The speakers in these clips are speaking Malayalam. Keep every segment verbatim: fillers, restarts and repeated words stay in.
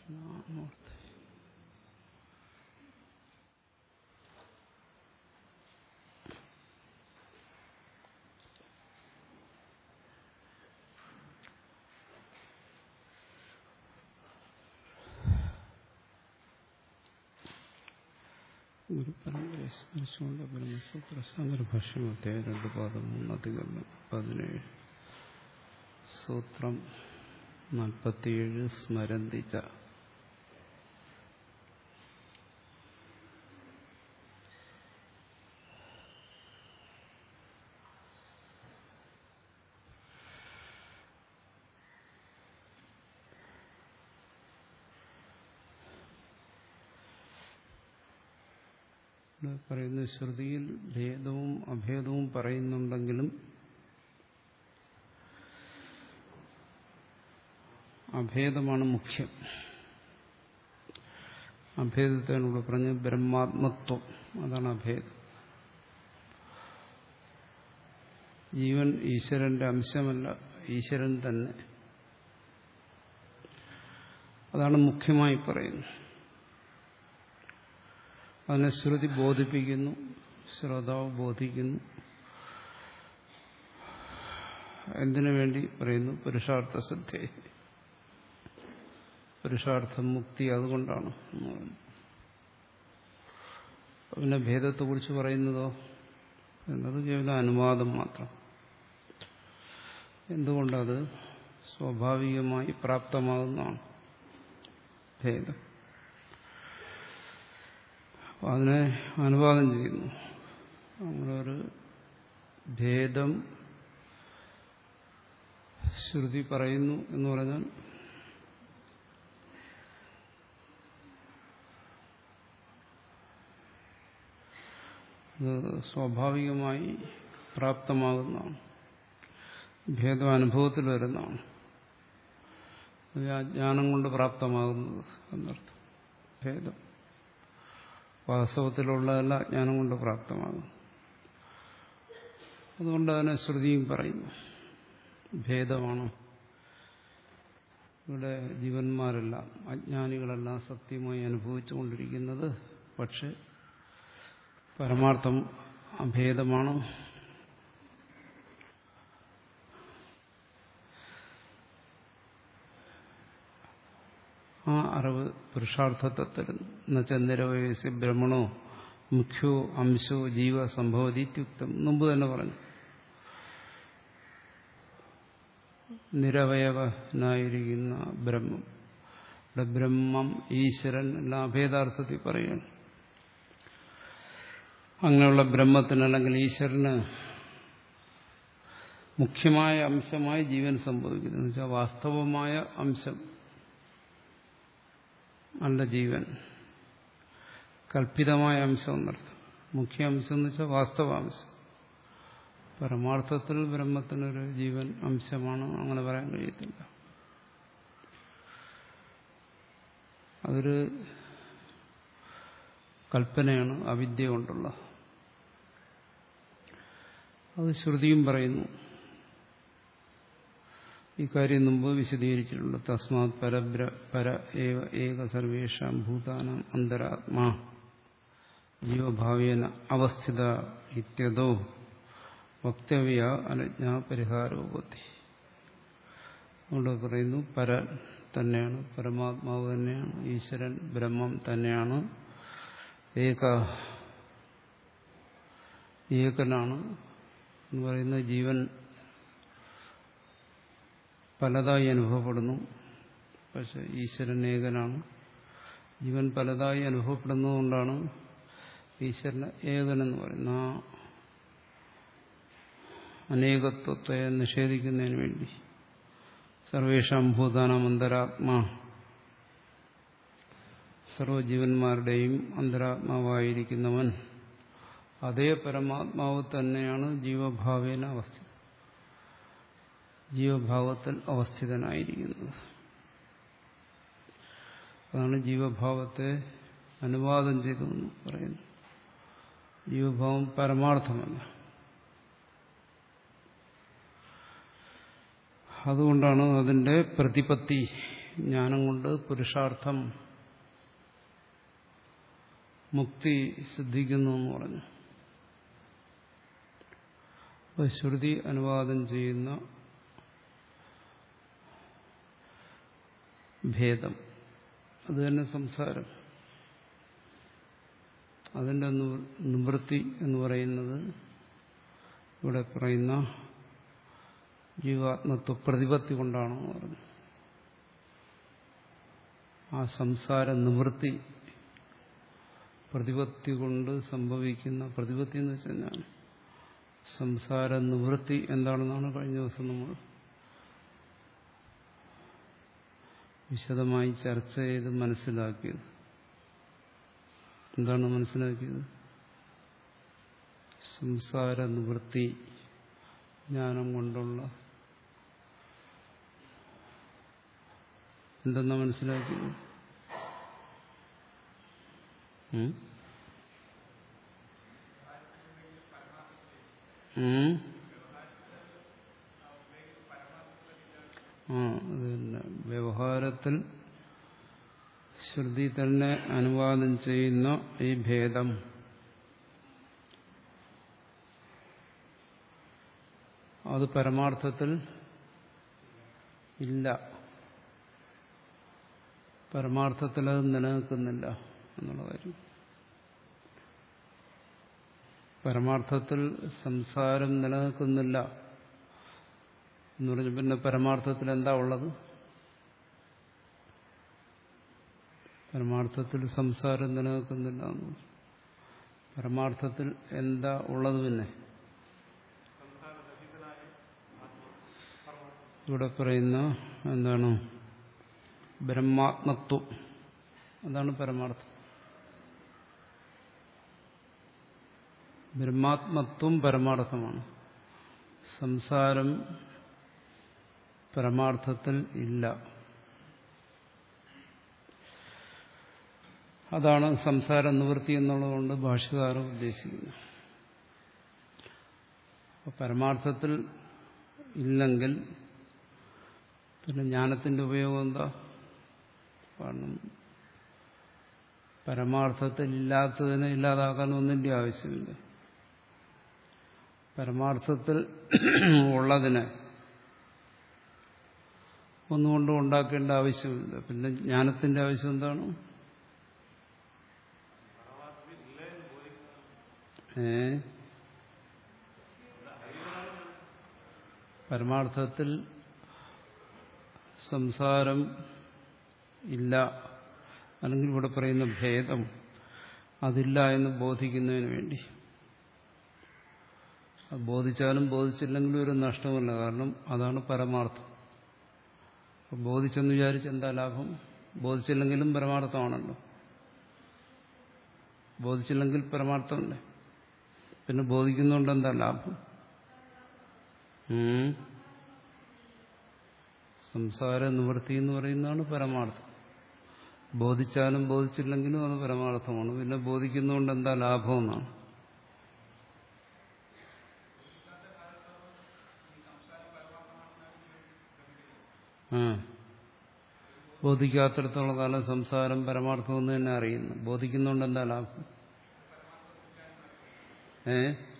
ദക്ഷിണാമൂർത്തി. ഗുരുപരമ്പരയെ സ്മരിച്ചുകൊണ്ട് ബ്രഹ്മസൂത്ര സംഗ്രഭാഷ്യം അധ്യായം രണ്ട് പാദം മൂന്ന് അധികരണം പതിനേഴ് സൂത്രം നാൽപ്പത്തിയേഴ് സ്മരന്തിച്ച. പറയുന്ന ശ്രുതിയിൽ ഭേദവും അഭേദവും പറയുന്നുണ്ടെങ്കിലും അഭേദമാണ് മുഖ്യം. അഭേദത്തെയാണ് ഇവിടെ പറഞ്ഞ് ബ്രഹ്മാത്മത്വം, അതാണ് അഭേദം. ജീവൻ ഈശ്വരന്റെ അംശമല്ല, ഈശ്വരൻ തന്നെ. അതാണ് മുഖ്യമായി പറയുന്നത്. അതിനെ ശ്രുതി ബോധിപ്പിക്കുന്നു, ശ്രോതാവ് ബോധിക്കുന്നു. എന്തിനു വേണ്ടി പറയുന്നു? പുരുഷാർത്ഥ സിദ്ധി, പുരുഷാർത്ഥ മുക്തി. അതുകൊണ്ടാണ്. പിന്നെ ഭേദത്തെക്കുറിച്ച് പറയുന്നതോ എന്നത് കേവലം അനുവാദം മാത്രം. എന്തുകൊണ്ടത് സ്വാഭാവികമായി പ്രാപ്തമാകുന്നതാണ് ഭേദം. അതിനെ അനുവാദം ചെയ്യുന്നു. നമ്മളൊരു ഭേദം ശ്രുതി പറയുന്നു എന്ന് പറഞ്ഞാൽ അത് സ്വാഭാവികമായി പ്രാപ്തമാകുന്നതാണ്. ഭേദം അനുഭവത്തിൽ വരുന്നതാണ്. ജ്ഞാനം കൊണ്ട് പ്രാപ്തമാകുന്നത് എന്നർത്ഥം. ഭേദം വാസ്തവത്തിലുള്ളതല്ല, ജ്ഞാനം കൊണ്ട് പ്രാപ്തമാകും. അതുകൊണ്ട് അതിനെ ശ്രുതിയും പറയുന്നു ഭേദമാണ്. ഇവിടെ ജീവന്മാരെല്ലാം അജ്ഞാനികളെല്ലാം സത്യമായി അനുഭവിച്ചുകൊണ്ടിരിക്കുന്നത്, പക്ഷെ പരമാർത്ഥം അഭേദമാണ്. ആ അറിവ് പുരുഷാർത്ഥത്തെ തരുന്നു. എന്നുവെച്ചാൽ നിരവയസ്യ ബ്രഹ്മണോ മുഖ്യോ അംശോ ജീവ സംഭവതി ഇത്യുക്തം. മുമ്പ് തന്നെ പറഞ്ഞു, നിരവയവനായിരിക്കുന്ന ബ്രഹ്മം. ഇവിടെ ബ്രഹ്മം, ഈശ്വരൻ എല്ലാം അഭേദാർത്ഥത്തിൽ പറയുകയാണ്. അങ്ങനെയുള്ള ബ്രഹ്മത്തിന് അല്ലെങ്കിൽ ഈശ്വരന് മുഖ്യമായ അംശമായി ജീവൻ സംഭവിക്കുന്നു. എന്ന് വെച്ചാൽ വാസ്തവമായ അംശം അല്ല ജീവൻ, കൽപ്പിതമായ അംശം എന്നർത്ഥം. മുഖ്യ അംശം എന്ന് വെച്ചാൽ വാസ്തവാംശം. പരമാർത്ഥത്തിൽ ബ്രഹ്മത്തിനൊരു ജീവൻ അംശമാണ്, അങ്ങനെ പറയാൻ കഴിയത്തില്ല. അതൊരു കൽപ്പനയാണ്, അവിദ്യ കൊണ്ടുള്ള. അത് ശ്രുതിയും പറയുന്നു. ഈ കാര്യം മുമ്പ് വിശദീകരിച്ചിട്ടുണ്ട്. തസ്മാത് പരബ്ര പര ഏവ ഏക സർവേഷാം ഭൂതാനാം അന്തരാത്മാ ജീവഭാവേന അവസ്ഥിത ഇത്യതോ വക്തവ്യ അനജ്ഞാ പരിഹാരോപത്തി. അതുകൊണ്ട് പറയുന്നു പരൻ തന്നെയാണ്, പരമാത്മാവ് തന്നെയാണ്, ഈശ്വരൻ ബ്രഹ്മം തന്നെയാണ്, ഏക ഏകനാണ് എന്ന് പറയുന്ന ജീവൻ പലതായി അനുഭവപ്പെടുന്നു. പക്ഷെ ഈശ്വരൻ ഏകനാണ്. ജീവൻ പലതായി അനുഭവപ്പെടുന്നതുകൊണ്ടാണ് ഈശ്വരൻ ഏകനെന്ന് പറയുന്നത്. ആ അനേകത്വത്തെ നിഷേധിക്കുന്നതിന് വേണ്ടി സർവേഷാം ഭൂതാനാം അന്തരാത്മാ, സർവജീവന്മാരുടെയും അന്തരാത്മാവായിരിക്കുന്നവൻ അതേ പരമാത്മാവ് തന്നെയാണ് ജീവഭാവേന അവസ്ഥിതൻ, ജീവഭാവത്തിൽ അവസ്ഥിതനായിരിക്കുന്നത്. അതാണ് ജീവഭാവത്തെ അനുവാദം ചെയ്തെന്ന് പറയുന്നു. ജീവഭാവം പരമാർത്ഥമല്ല. അതുകൊണ്ടാണ് അതിന്റെ പ്രതിപത്തി ജ്ഞാനം കൊണ്ട് പുരുഷാർത്ഥം മുക്തി സിദ്ധിക്കുന്നു എന്ന് പറഞ്ഞു. അപ്പോൾ ശ്രുതി അനുവാദം ചെയ്യുന്ന ഭേദം അത് തന്നെ സംസാരം. അതിൻ്റെ നിവൃത്തി എന്ന് പറയുന്നത് ഇവിടെ പറയുന്ന ജീവാത്മത്വ പ്രതിപത്തി കൊണ്ടാണെന്ന് പറഞ്ഞു. ആ സംസാര നിവൃത്തി പ്രതിപത്തി കൊണ്ട് സംഭവിക്കുന്ന പ്രതിപത്തി എന്ന് വെച്ചാൽ സംസാര നിവൃത്തി എന്താണെന്നാണ് കഴിഞ്ഞ ദിവസം നമ്മൾ വിശദമായി ചർച്ച ചെയ്ത് മനസ്സിലാക്കിയത്. എന്താണ് മനസ്സിലാക്കിയത്? സംസാര നിവൃത്തി ജ്ഞാനം കൊണ്ടുള്ള എന്തെന്നാ മനസ്സിലാക്കിയത്? ഉം ഉം ആ അത് തന്നെ. വ്യവഹാരത്തിൽ ശ്രുതി തന്നെ അനുവാദം ചെയ്യുന്ന ഈ ഭേദം അത് പരമാർത്ഥത്തിൽ ഇല്ല. പരമാർത്ഥത്തിൽ അത് നിലനിൽക്കുന്നില്ല എന്നുള്ള കാര്യം. പരമാർത്ഥത്തിൽ സംസാരം നിലനിൽക്കുന്നില്ല എന്ന് പറഞ്ഞു. പിന്നെ പരമാർത്ഥത്തിൽ എന്താ ഉള്ളത്? പരമാർത്ഥത്തിൽ സംസാരം നിലനിൽക്കുന്നില്ല എന്ന് പറഞ്ഞു. പരമാർത്ഥത്തിൽ എന്താ ഉള്ളത്? പിന്നെ ഇവിടെ പറയുന്ന എന്താണ്? ബ്രഹ്മാത്മത്വം. അതാണ് പരമാർത്ഥം. ബ്രഹ്മാത്മത്വം പരമാർത്ഥമാണ്. സംസാരം പരമാർത്ഥത്തിൽ ഇല്ല. അതാണ് സംസാര നിവൃത്തി എന്നുള്ളതുകൊണ്ട് ഭാഷ്യകാരൻ ഉദ്ദേശിക്കുന്നത്. പരമാർത്ഥത്തിൽ ഇല്ലെങ്കിൽ പിന്നെ ജ്ഞാനത്തിന്റെ ഉപയോഗം എന്താ? കാരണം പരമാർത്ഥത്തിൽ ഇല്ലാത്തതിനെ ഇല്ലാതാക്കാൻ ഒന്നിന്റെ ആവശ്യമില്ല. പരമാർത്ഥത്തിൽ ഉള്ളതിനെ ഒന്നുകൊണ്ടും ഉണ്ടാക്കേണ്ട ആവശ്യമില്ല. പിന്നെ ജ്ഞാനത്തിന്റെ ആവശ്യം എന്താണ്? ഏ പരമാർത്ഥത്തിൽ സംസാരം ഇല്ല, അല്ലെങ്കിൽ ഇവിടെ പറയുന്ന ഭേദം അതില്ല എന്ന് ബോധിക്കുന്നതിന് വേണ്ടി. അത് ബോധിച്ചാലും ബോധിച്ചില്ലെങ്കിലും ഒരു നഷ്ടമല്ല. കാരണം അതാണ് പരമാർത്ഥം. ബോധിച്ചെന്ന് വിചാരിച്ച് എന്താ ലാഭം? ബോധിച്ചില്ലെങ്കിലും പരമാർത്ഥമാണല്ലോ. ബോധിച്ചില്ലെങ്കിൽ പരമാർത്ഥമല്ലേ. പിന്നെ ബോധിക്കുന്നതുകൊണ്ട് എന്താ ലാഭം? സംസാര നിവൃത്തി എന്ന് പറയുന്നതാണ് പരമാർത്ഥം. ബോധിച്ചാലും ബോധിച്ചില്ലെങ്കിലും അത് പരമാർത്ഥമാണ്. പിന്നെ ബോധിക്കുന്നതുകൊണ്ട് എന്താ ലാഭം എന്നാണ്. ആ ബോധിക്കാത്തിടത്തോളം കാലം സംസാരം പരമാർത്ഥം എന്ന് തന്നെ അറിയുന്നു. ബോധിക്കുന്നതുകൊണ്ട് എന്താ ലാഭം? ഏ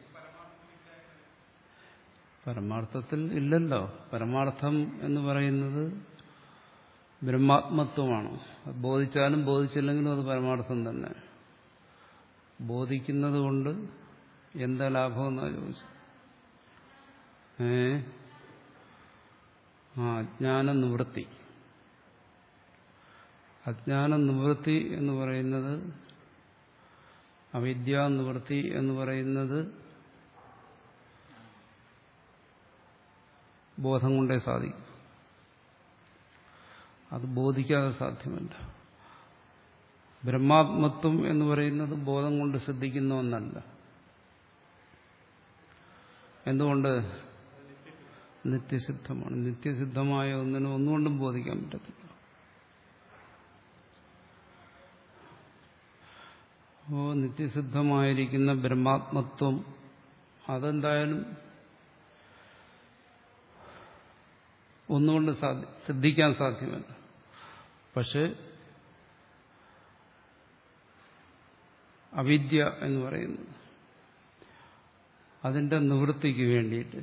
പരമാർത്ഥത്തിൽ ഇല്ലല്ലോ. പരമാർത്ഥം എന്ന് പറയുന്നത് ബ്രഹ്മാത്മത്വമാണ്. ബോധിച്ചാലും ബോധിച്ചില്ലെങ്കിലും അത് പരമാർത്ഥം തന്നെ. ബോധിക്കുന്നത് കൊണ്ട് എന്താ ലാഭം എന്നാ ചോദിച്ചു. ഏ ആ അജ്ഞാന നിവൃത്തി. അജ്ഞാന നിവൃത്തി എന്ന് പറയുന്നത്, അവിദ്യാ നിവൃത്തി എന്ന് പറയുന്നത് ബോധം കൊണ്ടേ സാധിക്കും. അത് ബോധിക്കാതെ സാധ്യമല്ല. ബ്രഹ്മാത്മത്വം എന്ന് പറയുന്നത് ബോധം കൊണ്ട് സിദ്ധിക്കുന്ന ഒന്നല്ല. എന്തുകൊണ്ട്? നിത്യസിദ്ധമാണ്. നിത്യസിദ്ധമായ ഒന്നിനെ ഒന്നുകൊണ്ടും ബോധിക്കാൻ പറ്റത്തില്ല. അപ്പോ നിത്യസിദ്ധമായിരിക്കുന്ന ബ്രഹ്മാത്മത്വം അതെന്തായാലും ഒന്നുകൊണ്ട് സിദ്ധിക്കാൻ സാധ്യമല്ല. പക്ഷെ അവിദ്യ എന്ന് പറയുന്നത് അതിന്റെ നിവൃത്തിക്ക് വേണ്ടിയിട്ട്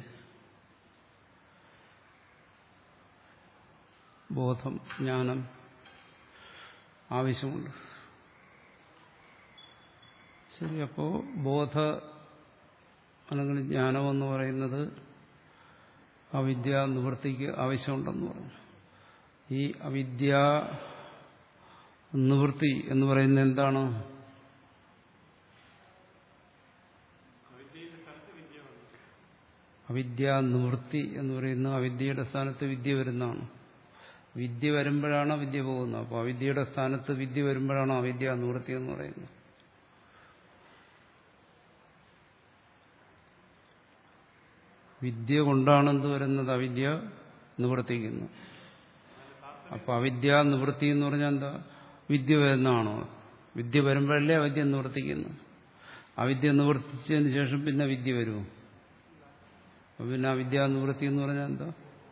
ബോധം, ജ്ഞാനം ആവശ്യമുണ്ട്. ശരി, അപ്പോ ബോധ അല്ലെങ്കിൽ ജ്ഞാനമെന്ന് പറയുന്നത് അവിദ്യ നിവൃത്തിക്ക് ആവശ്യമുണ്ടെന്ന് പറഞ്ഞു. ഈ അവിദ്യ നിവൃത്തി എന്ന് പറയുന്നത് എന്താണ്? അവിദ്യ നിവൃത്തി എന്ന് പറയുന്നത് അവിദ്യയുടെ സ്ഥാനത്ത് വിദ്യ വരുന്നതാണ്. വിദ്യ വരുമ്പോഴാണ് വിദ്യ പോകുന്നത്. അപ്പോൾ അവിദ്യയുടെ സ്ഥാനത്ത് വിദ്യ വരുമ്പോഴാണ് അവിദ്യ നിവൃത്തി എന്ന് പറയുന്നത്. വിദ്യ കൊണ്ടാണ് എന്ത് വരുന്നത്? അവിദ്യ നിവർത്തിക്കുന്നു. അപ്പൊ അവിദ്യ നിവൃത്തി എന്ന് പറഞ്ഞാൽ എന്താ? വിദ്യ വരുന്നതാണോ? വിദ്യ വരുമ്പോഴല്ലേ അവിദ്യ നിവർത്തിക്കുന്നു. അവിദ്യ നിവർത്തിച്ചതിന് ശേഷം പിന്നെ വിദ്യ വരുമോ? അപ്പൊ പിന്നെ അവിദ്യ നിവൃത്തി എന്ന് പറഞ്ഞാൽ എന്താ?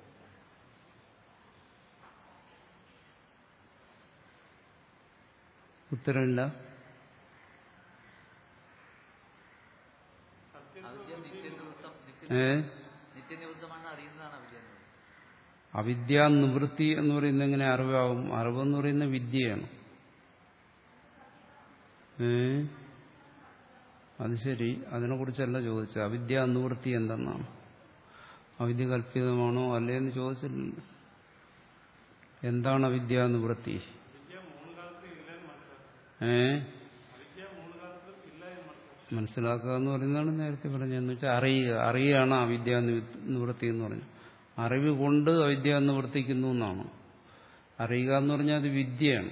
ഉത്തരമില്ല. ഏ അവിദ്യ നിവൃത്തി എന്ന് പറയുന്നത് എങ്ങനെ അറിവാകും? അറിവെന്ന് പറയുന്ന വിദ്യയാണ്. ഏ അത് ശരി, അതിനെക്കുറിച്ചല്ല ചോദിച്ചത്. അവിദ്യ നിവൃത്തി എന്തെന്നാണ്? അവിദ്യ കല്പിതമാണോ അല്ലേന്ന് ചോദിച്ചില്ല. എന്താണ് അവിദ്യ നിവൃത്തി? ഏ മനസ്സിലാക്കുക എന്ന് പറയുന്നതാണ് നേരത്തെ പറഞ്ഞതെന്ന് വെച്ചാൽ അറിയുക. അറിയുകയാണ് അവിദ്യ നിവൃത്തി എന്ന് പറഞ്ഞു. അറിവ് കൊണ്ട് അവിദ്യ നിവർത്തിക്കുന്നു എന്നാണ്. അറിയുക എന്ന് പറഞ്ഞാൽ അത് വിദ്യയാണ്.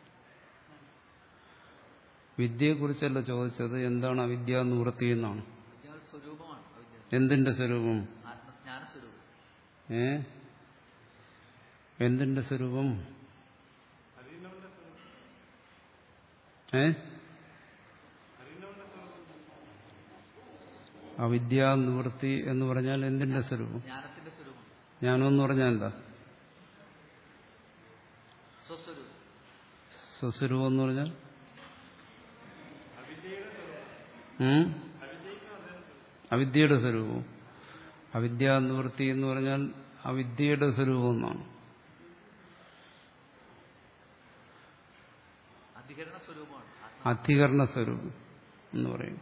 വിദ്യയെക്കുറിച്ചല്ല ചോദിച്ചത്. എന്താണ് അവിദ്യ നിവൃത്തി എന്നാണ്. എന്തിന്റെ സ്വരൂപം? ഏ എന്തിന്റെ സ്വരൂപം? ഏ അവിദ്യ നിവൃത്തി എന്ന് പറഞ്ഞാൽ എന്തിന്റെ സ്വരൂപം? ജ്ഞാനം എന്ന് പറഞ്ഞാൽ എന്താ? സ്വസ്വരൂപം എന്ന് പറഞ്ഞാൽ അവിദ്യയുടെ സ്വരൂപം. അവിദ്യ നിവൃത്തി എന്ന് പറഞ്ഞാൽ അവിദ്യയുടെ സ്വരൂപം എന്നാണ്. അധികരണ സ്വരൂപം എന്ന് പറയും.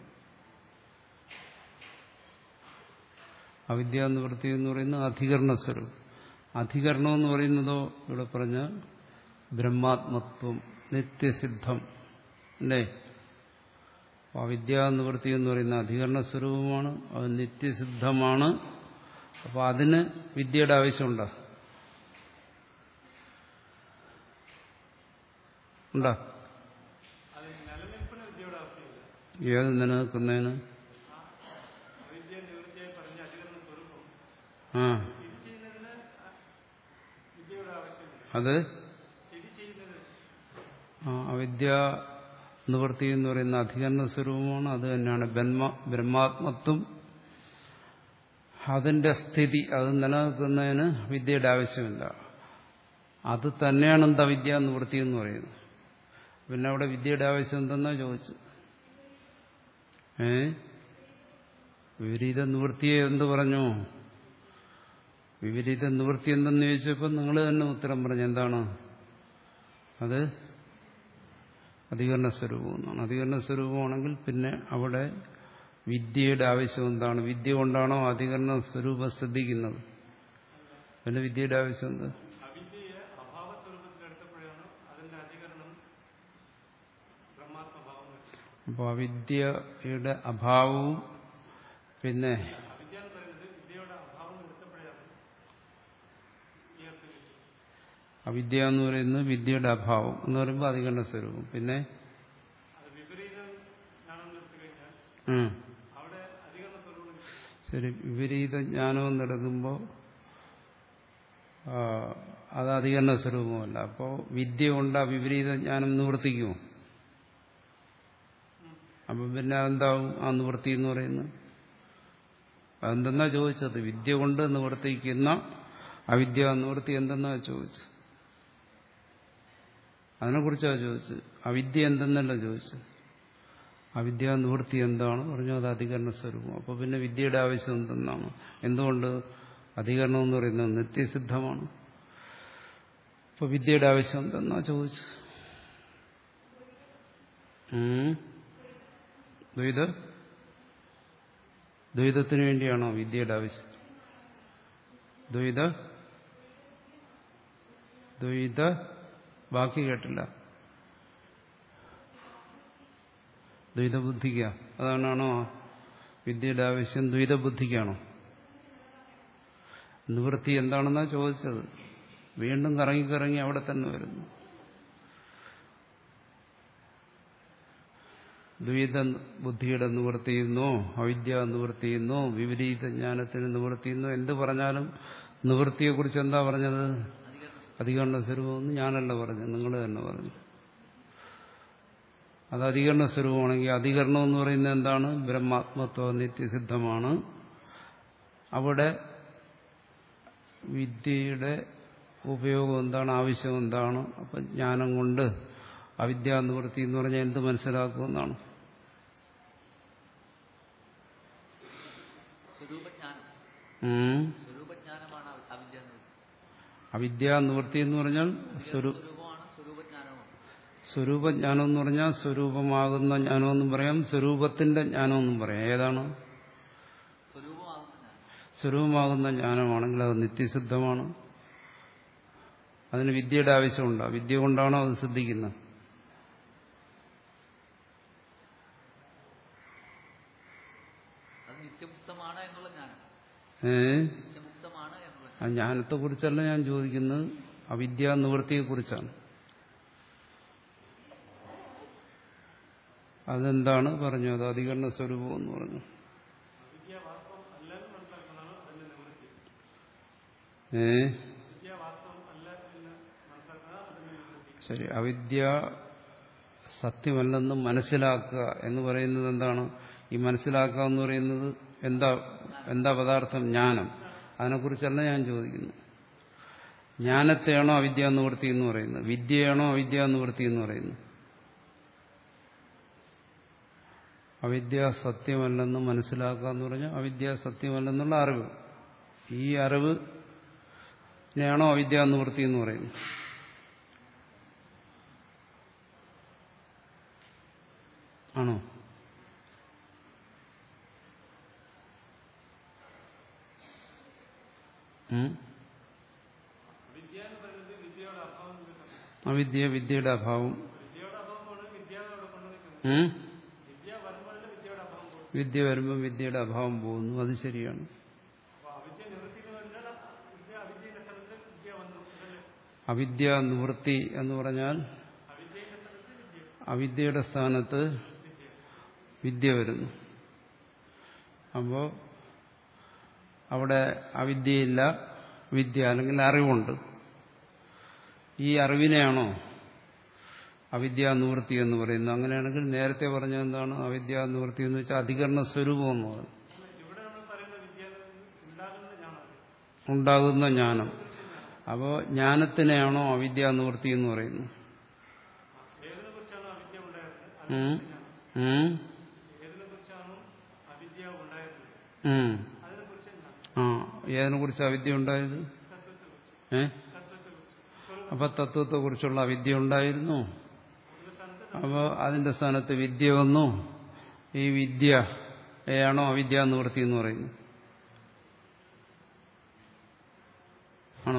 അവിദ്യ നിവൃത്തി എന്ന് പറയുന്നത് അധികരണ സ്വരൂപം. അധികരണം എന്ന് പറയുന്നതോ ഇവിടെ പറഞ്ഞ ബ്രഹ്മാത്മത്വം, നിത്യസിദ്ധം അല്ലേ? അവിദ്യ നിവൃത്തി എന്ന് പറയുന്ന അധികരണ സ്വരൂപമാണ്. അത് നിത്യസിദ്ധമാണ്. അപ്പോൾ അതിന് വിദ്യയുടെ ആവശ്യമുണ്ടോ? ഉണ്ടോ? ഏത് നിലനിൽക്കുന്നതിന്? ആ അത് അവിദ്യ നിവൃത്തി എന്ന് പറയുന്ന അധികരണ സ്വരൂപമാണ്. അത് തന്നെയാണ് ബ്രഹ്മ ബ്രഹ്മാത്മത്വം. അതിന്റെ സ്ഥിതി, അത് നിലനിൽക്കുന്നതിന് വിദ്യയുടെ ആവശ്യമില്ല. അത് തന്നെയാണ് എന്താ വിദ്യ നിവൃത്തി എന്ന് പറയുന്നത്. പിന്നെ അവിടെ വിദ്യയുടെ ആവശ്യം എന്തെന്നാ ചോദിച്ചു. ഏ വിപരീത നിവൃത്തിയെ എന്ത് പറഞ്ഞു? വിപരീത നിവൃത്തി എന്തെന്ന് ചോദിച്ചപ്പോൾ നിങ്ങൾ തന്നെ ഉത്തരം പറഞ്ഞു. എന്താണ് അത്? അധികരണ സ്വരൂപം എന്നാണ്. അധികരണ സ്വരൂപമാണെങ്കിൽ പിന്നെ അവിടെ വിദ്യയുടെ ആവശ്യം എന്താണ്? വിദ്യ കൊണ്ടാണോ അധികരണ സ്വരൂപം ശ്രദ്ധിക്കുന്നത്? പിന്നെ വിദ്യയുടെ ആവശ്യം എന്ത്? അപ്പോൾ അവിദ്യയുടെ അഭാവവും പിന്നെ അവിദ്യ എന്ന് പറയുന്നത് വിദ്യയുടെ അഭാവം എന്ന് പറയുമ്പോൾ അധികരണ സ്വരൂപം. പിന്നെ ശരി, വിപരീത ജ്ഞാനം എന്നെടുക്കുമ്പോൾ അത് അധികരണ സ്വരൂപമല്ല. അപ്പോൾ വിദ്യ കൊണ്ട് ആ വിപരീത ജ്ഞാനം നിവർത്തിക്കുമോ? അപ്പം പിന്നെ അതെന്താവും ആ നിവൃത്തി എന്ന് പറയുന്നത്? അതെന്തെന്നാ ചോദിച്ചത്? വിദ്യ കൊണ്ട് നിവർത്തിക്കുന്ന അവിദ്യ നിവൃത്തി എന്തെന്നാ ചോദിച്ചത്? അതിനെക്കുറിച്ചാണ് ചോദിച്ചത്. അവിദ്യ എന്തെന്നല്ല ചോദിച്ചത്. അവിദ്യ നിവൃത്തി എന്താണ് പറഞ്ഞു, അത് അധികരണ സ്വരൂപം. അപ്പോൾ പിന്നെ വിദ്യയുടെ ആവശ്യം എന്തെന്നാണ്? എന്തുകൊണ്ട്? അധികരണം എന്ന് പറയുന്നത് നിത്യസിദ്ധമാണ്. അപ്പോൾ വിദ്യയുടെ ആവശ്യം എന്തെന്നാ ചോദിച്ചത്. ദ്വൈത ദ്വൈതത്തിന് വേണ്ടിയാണോ വിദ്യയുടെ ആവശ്യം? ദ്വൈത ദ്വൈത ബാക്കി കേട്ടില്ല. ദ്വൈതബുദ്ധിക്ക അതാണോ വിദ്യയുടെ ആവശ്യം? ദ്വൈതബുദ്ധിക്കാണോ? നിവൃത്തി എന്താണെന്നാ ചോദിച്ചത്. വീണ്ടും കറങ്ങിക്കറങ്ങി അവിടെ തന്നെ വരുന്നു. ദ്വൈത ബുദ്ധിയുടെ നിവൃത്തിയുന്നോ, അവിദ്യ നിവൃത്തിയുന്നോ, വിപരീത ജ്ഞാനത്തിന് നിവൃത്തിയുന്നോ, എന്ത് പറഞ്ഞാലും നിവൃത്തിയെക്കുറിച്ച് എന്താ പറഞ്ഞത്? അധികരണ സ്വരൂപമെന്ന് ഞാനല്ല പറഞ്ഞു, നിങ്ങൾ തന്നെ പറഞ്ഞു. അത് അധികരണ സ്വരൂപമാണെങ്കിൽ അധികരണം എന്ന് പറയുന്നത് എന്താണ്? ബ്രഹ്മാത്മത്വ നിത്യസിദ്ധമാണ്. അവിടെ വിദ്യയുടെ ഉപയോഗം എന്താണ്? ആവശ്യം എന്താണ്? അപ്പം ജ്ഞാനം കൊണ്ട് അവിദ്യാ നിവൃത്തി എന്ന് പറഞ്ഞാൽ എന്ത് മനസ്സിലാക്കുമെന്നാണ്? അവിദ്യാ നിവൃത്തി എന്ന് പറഞ്ഞാൽ സ്വരൂപജ്ഞാനം എന്ന് പറഞ്ഞാൽ സ്വരൂപമാകുന്ന ജ്ഞാനമെന്നും പറയാം, സ്വരൂപത്തിന്റെ ജ്ഞാനമെന്നും പറയാം. ഏതാണ്? സ്വരൂപമാകുന്ന ജ്ഞാനമാണെങ്കിൽ അത് നിത്യസിദ്ധമാണ്. അതിന് വിദ്യയുടെ ആവശ്യമുണ്ടോ? വിദ്യ കൊണ്ടാണോ അത് സിദ്ധിക്കുന്നത്? ഏ ആ ജ്ഞാനത്തെ കുറിച്ചല്ല ഞാൻ ചോദിക്കുന്നത്, അവിദ്യാ നിവൃത്തിയെ കുറിച്ചാണ്. അതെന്താണ് പറഞ്ഞു? അത് അധികരണ സ്വരൂപം എന്ന് പറഞ്ഞു. ഏ ശരി, അവിദ്യ സത്യമല്ലെന്ന് മനസ്സിലാക്കുക എന്ന് പറയുന്നത് എന്താണ്? ഈ മനസ്സിലാക്കുക എന്ന് പറയുന്നത് എന്താ എന്താ പദാർത്ഥം? ജ്ഞാനം. അതിനെക്കുറിച്ചല്ല ഞാൻ ചോദിക്കുന്നു. ജ്ഞാനത്തെയാണോ അവിദ്യാ നിവൃത്തി എന്ന് പറയുന്നത്? വിദ്യയാണോ അവിദ്യാ നിവൃത്തി എന്ന് പറയുന്നത്? അവിദ്യ സത്യമല്ലെന്ന് മനസ്സിലാക്കുക എന്ന് പറഞ്ഞാൽ അവിദ്യ സത്യമല്ലെന്നുള്ള അറിവ്. ഈ അറിവിനെയാണോ അവിദ്യാ നിവൃത്തി എന്ന് പറയുന്നത്? ആണോ? അവിദ്യ വിദ്യയുടെ അഭാവം. വിദ്യ വരുമ്പോൾ വിദ്യയുടെ അഭാവം പോകുന്നു. അത് ശരിയാണ്. അവിദ്യ നിവൃത്തി എന്ന് പറഞ്ഞാൽ അവിദ്യയുടെ സ്ഥാനത്ത് വിദ്യ വരുന്നു. അപ്പോൾ അവിടെ അവിദ്യയില്ല, വിദ്യ അല്ലെങ്കിൽ അറിവുണ്ട്. ഈ അറിവിനെയാണോ അവിദ്യാ നിവൃത്തി എന്ന് പറയുന്നത്? അങ്ങനെയാണെങ്കിൽ നേരത്തെ പറഞ്ഞത് എന്താണ്? അവിദ്യാ നിവൃത്തി എന്ന് വെച്ചാൽ അധികരണ സ്വരൂപം എന്ന് പറയുന്നത് ഉണ്ടാകുന്ന ജ്ഞാനം. അപ്പോൾ ജ്ഞാനത്തിനെയാണോ അവിദ്യാ നിവൃത്തി എന്ന് പറയുന്നത്? ആ ഏതിനെ കുറിച്ച് അവിദ്യ ഉണ്ടായത്? ഏ അപ്പൊ തത്വത്തെ കുറിച്ചുള്ള അവിദ്യ ഉണ്ടായിരുന്നു. അപ്പോൾ അതിന്റെ സ്ഥാനത്ത് വിദ്യ വന്നു. ഈ വിദ്യയാണോ അവിദ്യാ നിവൃത്തി എന്ന് പറയുന്നത്? ആണോ?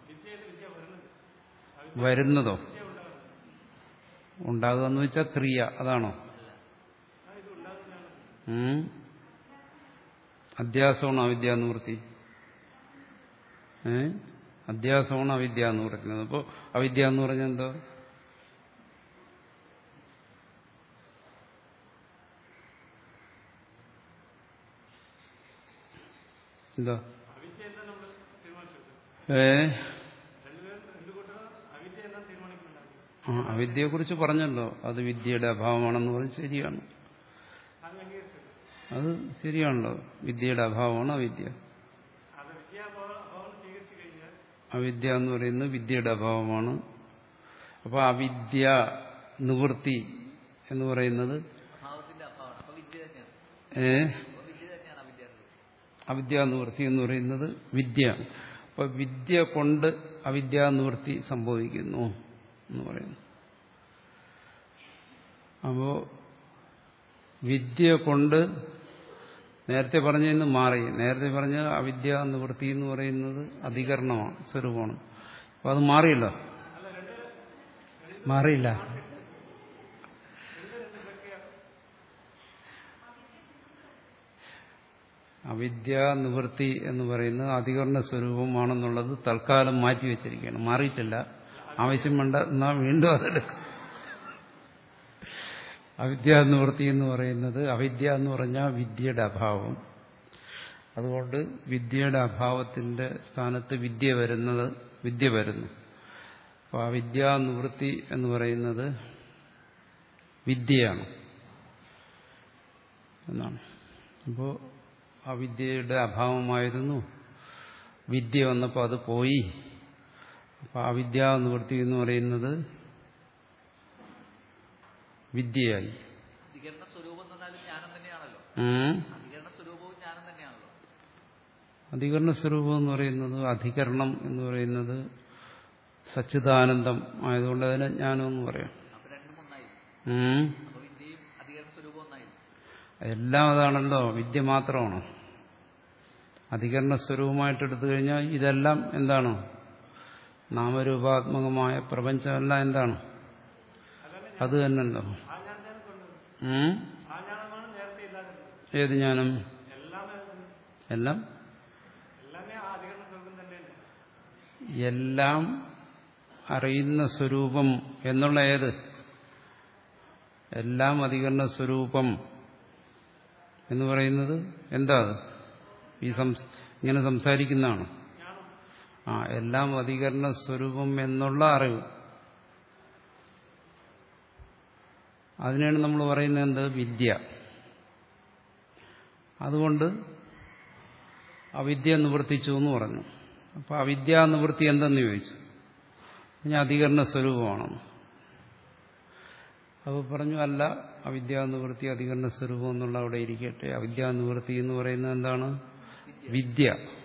വരുന്നതോ? ഉണ്ടാകുക എന്ന് വെച്ചാൽ ക്രിയ, അതാണോ? അധ്യാസമാണ് അവിദ്യാ നിവൃത്തി. ഏ അധ്യാസമാണ് അവിദ്യ എന്ന് പറയുന്നത്. അപ്പോൾ അവിദ്യ എന്ന് പറഞ്ഞാൽ എന്താ? എന്താ? ഏ ആ അവിദ്യയെ കുറിച്ച് പറഞ്ഞല്ലോ, അത് വിദ്യയുടെ അഭാവമാണെന്ന് പറഞ്ഞ് ശരിയാണ്. അത് ശരിയാണല്ലോ, വിദ്യയുടെ അഭാവമാണ് അവിദ്യ. അവിദ്യ എന്ന് പറയുന്നത് വിദ്യയുടെ അഭാവമാണ്. അപ്പോൾ അവിദ്യ നിവൃത്തി എന്ന് പറയുന്നത് ഏ അവിദ്യാനിവൃത്തി എന്ന് പറയുന്നത് വിദ്യ. അപ്പൊ വിദ്യ കൊണ്ട് അവിദ്യാനിവൃത്തി സംഭവിക്കുന്നു എന്ന് പറയുന്നു. അപ്പോ വിദ്യ കൊണ്ട് നേരത്തെ പറഞ്ഞതിന് മാറി. നേരത്തെ പറഞ്ഞ അവിദ്യാനിവൃത്തി എന്ന് പറയുന്നത് അധികരണമാണ്, സ്വരൂപമാണ്. അപ്പൊ അത് മാറിയില്ല, മാറിയില്ല. അവിദ്യാനിവൃത്തി എന്ന് പറയുന്നത് അധികരണ സ്വരൂപമാണെന്നുള്ളത് തൽക്കാലം മാറ്റിവെച്ചിരിക്കുകയാണ്, മാറിയിട്ടില്ല. ആവശ്യം വേണ്ട എന്നാൽ വീണ്ടും അതെടുക്കും. അവിദ്യാനിവൃത്തി എന്ന് പറയുന്നത്, അവിദ്യ എന്ന് പറഞ്ഞാൽ വിദ്യയുടെ അഭാവം. അതുകൊണ്ട് വിദ്യയുടെ അഭാവത്തിന്റെ സ്ഥാനത്ത് വിദ്യ വരുന്നത് വിദ്യ വരുന്നു. അപ്പോൾ അവിദ്യാനിവൃത്തി എന്ന് പറയുന്നത് വിദ്യയാണ് എന്നാണ്. അപ്പോൾ അവിദ്യയുടെ അഭാവമായിരുന്നു, വിദ്യ വന്നപ്പോൾ അത് പോയി. അപ്പോൾ അവിദ്യാനിവൃത്തി എന്ന് പറയുന്നത് വിദ്യയായി. അധികരണ സ്വരൂപം എന്ന് പറയുന്നത്, അധികരണം എന്ന് പറയുന്നത് സച്ചിദാനന്ദം ആയതുകൊണ്ട് അതിനെ ജ്ഞാനം എന്ന് പറയാം. എല്ലാം അതാണല്ലോ, വിദ്യ മാത്രമാണോ? അധികരണ സ്വരൂപമായിട്ട് എടുത്തു കഴിഞ്ഞാൽ ഇതെല്ലാം എന്താണ്? നാമരൂപാത്മകമായ പ്രപഞ്ചമെല്ലാം എന്താണ്? അത് തന്നെയല്ലോ. ഏത് ജ്ഞാനം? എല്ലാം എല്ലാം അറിയുന്ന സ്വരൂപം എന്നുള്ള ഏത്? എല്ലാം അധികരണ സ്വരൂപം എന്ന് പറയുന്നത് എന്താ? ഈ ഇങ്ങനെ സംസാരിക്കുന്നതാണ്. ആ എല്ലാം അധികരണ സ്വരൂപം എന്നുള്ള അറിവ്, അതിനാണ് നമ്മൾ പറയുന്നത് എന്ത്? വിദ്യ. അതുകൊണ്ട് അവിദ്യ നിവർത്തിച്ചു എന്ന് പറഞ്ഞു. അപ്പൊ അവിദ്യാനിവൃത്തി എന്തെന്ന് ചോദിച്ചു. ഞാൻ അധികരണ സ്വരൂപമാണെന്ന്. അപ്പോൾ പറഞ്ഞു അല്ല, അവിദ്യാനിവൃത്തി അധികരണ സ്വരൂപം എന്നുള്ള അവിടെ ഇരിക്കട്ടെ. അവിദ്യാനിവൃത്തി എന്ന് പറയുന്നത് എന്താണ്? വിദ്യ.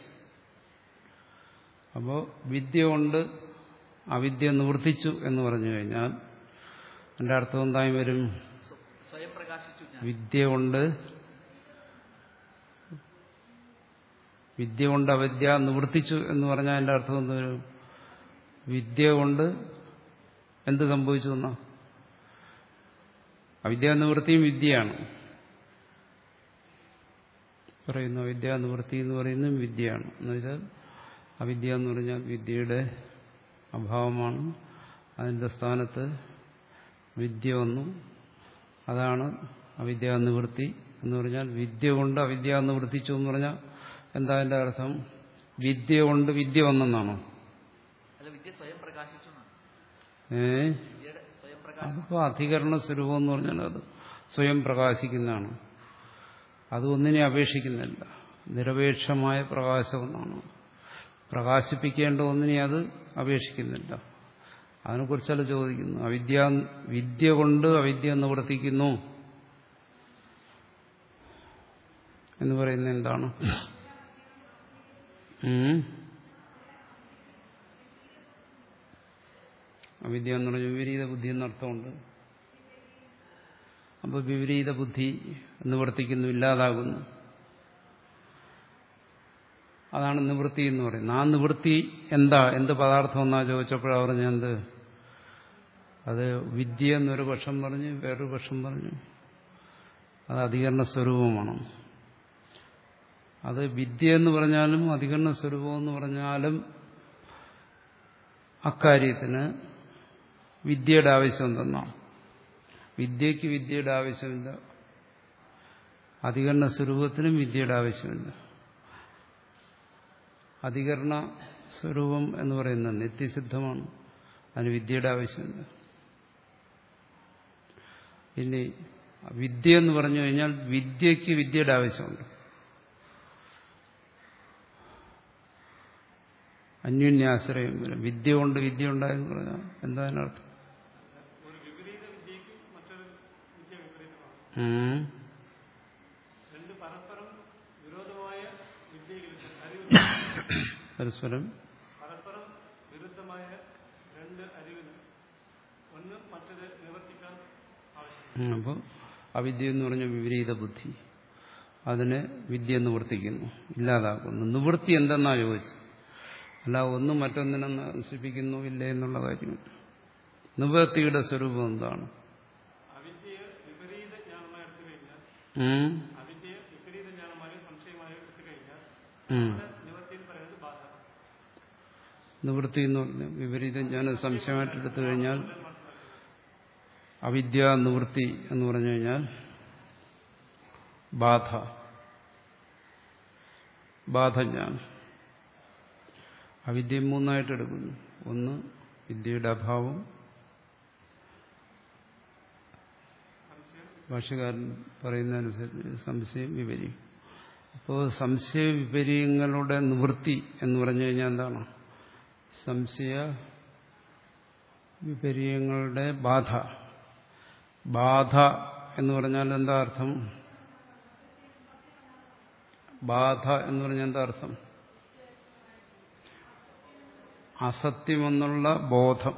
അപ്പോൾ വിദ്യ കൊണ്ട് അവിദ്യ നിവർത്തിച്ചു എന്ന് പറഞ്ഞു കഴിഞ്ഞാൽ എൻ്റെ അർത്ഥം എന്തായി വരും? വിദ്യ കൊണ്ട് വിദ്യ കൊണ്ട് അവിദ്യ നിവർത്തിച്ചു എന്ന് പറഞ്ഞാൽ എൻ്റെ അർത്ഥം എന്ത് വരും? വിദ്യ കൊണ്ട് എന്ത് സംഭവിച്ചു എന്നാ? അവിദ്യാനിവൃത്തിയും വിദ്യയാണ് പറയുന്നു. അവിദ്യാനിവൃത്തി എന്ന് പറയുന്നതും വിദ്യയാണ്. എന്ന് വെച്ചാൽ അവിദ്യ എന്ന് പറഞ്ഞാൽ വിദ്യയുടെ അഭാവമാണ്. അതിൻ്റെ സ്ഥാനത്ത് വിദ്യ വന്നു. അതാണ് അവിദ്യാനിവൃത്തി എന്ന് പറഞ്ഞാൽ. വിദ്യ കൊണ്ട് അവിദ്യ നിവർത്തിച്ചു എന്ന് പറഞ്ഞാൽ എന്താ അതിൻ്റെ അർത്ഥം? വിദ്യ കൊണ്ട് വിദ്യ വന്നെന്നാണോ? ഏ അതിപ്പോ അധികരണ സ്വരൂപം എന്ന് പറഞ്ഞാൽ അത് സ്വയം പ്രകാശിക്കുന്നതാണ്. അത് ഒന്നിനെ അപേക്ഷിക്കുന്നില്ല, നിരപേക്ഷമായ പ്രകാശമെന്നാണ്. പ്രകാശിപ്പിക്കേണ്ട ഒന്നിനെ അത് അപേക്ഷിക്കുന്നില്ല. അതിനെക്കുറിച്ചല്ല ചോദിക്കുന്നു. അവിദ്യ വിദ്യ കൊണ്ട് അവിദ്യ നിവർത്തിക്കുന്നു എന്ന് പറയുന്നത് എന്താണ്? അവിദ്യ എന്ന് പറഞ്ഞാൽ വിപരീത ബുദ്ധി എന്നർത്ഥമുണ്ട്. അപ്പോൾ വിപരീത ബുദ്ധി നിവർത്തിക്കുന്നു, ഇല്ലാതാകുന്നു. അതാണ് നിവൃത്തി എന്ന് പറയുന്നത്. ആ നിവൃത്തി എന്താ, എന്ത് പദാർത്ഥം എന്നാ ചോദിച്ചപ്പോഴാണ് പറഞ്ഞത് അത് വിദ്യ എന്നൊരു പക്ഷം പറഞ്ഞു, വേറൊരു പക്ഷം പറഞ്ഞു അത് അധികരണ സ്വരൂപമാണ്. അത് വിദ്യ എന്ന് പറഞ്ഞാലും അധികരണ സ്വരൂപം എന്ന് പറഞ്ഞാലും അക്കാര്യത്തിന് വിദ്യയുടെ ആവശ്യം എന്തെന്നാണ്. വിദ്യയ്ക്ക് വിദ്യയുടെ ആവശ്യമില്ല, അധികരണ സ്വരൂപത്തിനും വിദ്യയുടെ ആവശ്യമില്ല. അധികരണ സ്വരൂപം എന്ന് പറയുന്നത് നിത്യസിദ്ധമാണ്, അതിന് വിദ്യയുടെ ആവശ്യമില്ല. ഇനി വിദ്യ എന്ന് പറഞ്ഞു കഴിഞ്ഞാൽ വിദ്യയ്ക്ക് വിദ്യയുടെ ആവശ്യമുണ്ട്. അന്യോന്യാശ്രയം വരും. വിദ്യ കൊണ്ട് വിദ്യ ഉണ്ടായെന്ന് പറഞ്ഞാൽ എന്താ അതിനർത്ഥം? പരസ്പരം പരസ്പരം വിരുദ്ധമായ രണ്ട് അറിവിന് ഒന്ന് മറ്റൊരു നിവർത്തിക്കാൻ ആവശ്യം. അപ്പോൾ അവിദ്യ എന്ന് പറഞ്ഞ വിപരീത ബുദ്ധി, അതിനെ വിദ്യ നിവർത്തിക്കുന്നു, ഇല്ലാതാക്കുന്നു. നിവൃത്തി എന്തെന്നാ ചോദിച്ചു, അല്ല ഒന്നും മറ്റൊന്നിനെ നശിപ്പിക്കുന്നു ഇല്ലേ എന്നുള്ള കാര്യം. നിവൃത്തിയുടെ സ്വരൂപം എന്താണ്? അവിദ്യയെ വിപരീത ജ്ഞാനമായി എടുത്തു കഴിഞ്ഞാൽ അവിദ്യയെ വിപരീത ജ്ഞാനമായി സംശയമായി എടുത്തു കഴിഞ്ഞാൽ നിവൃത്തി എന്ന് പറയുന്നത് ബാധ. നിവൃത്തി എന്ന് പറഞ്ഞ വിപരീത ജ്ഞാനം സംശയമായിട്ട് എടുത്തു കഴിഞ്ഞാൽ അവിദ്യ നിവൃത്തി എന്ന് പറഞ്ഞു കഴിഞ്ഞാൽ ബാധ, ബാധജ്ഞാനം. അവിദ്യ മൂന്നായിട്ട് എടുക്കുന്നു. ഒന്ന് വിദ്യയുടെ അഭാവം, ഭാഷ്യകാരൻ പറയുന്നതനുസരിച്ച് സംശയം വിപര്യം. അപ്പോൾ സംശയ വിപര്യങ്ങളുടെ നിവൃത്തി എന്ന് പറഞ്ഞു കഴിഞ്ഞാൽ എന്താണ്? സംശയ വിപര്യങ്ങളുടെ ബാധ. ബാധ എന്ന് പറഞ്ഞാൽ എന്താ അർത്ഥം? ബാധ എന്ന് പറഞ്ഞാൽ എന്താ അർത്ഥം? അസത്യമെന്നുള്ള ബോധം.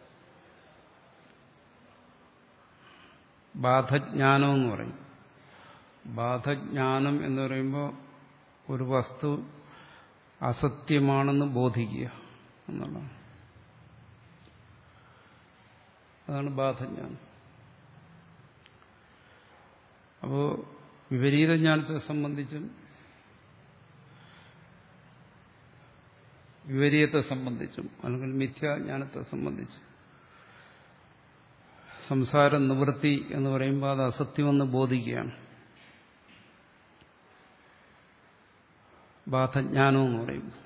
ബാധജ്ഞാനം എന്ന് പറയും. ബാധജ്ഞാനം എന്ന് പറയുമ്പോൾ ഒരു വസ്തു അസത്യമാണെന്ന് ബോധിക്കുക എന്നുള്ളതാണ്. അതാണ് ബാധജ്ഞാനം. അപ്പോൾ വിപരീത ജ്ഞാനത്തെ സംബന്ധിച്ചും വിപരീയത്തെ സംബന്ധിച്ചും അല്ലെങ്കിൽ മിഥ്യാജ്ഞാനത്തെ സംബന്ധിച്ചും സംസാര നിവൃത്തി എന്ന് പറയുമ്പോൾ അത് അസത്യമെന്ന് ബോധിക്കുകയാണ്. ബാധജ്ഞാനം എന്ന് പറയുമ്പോൾ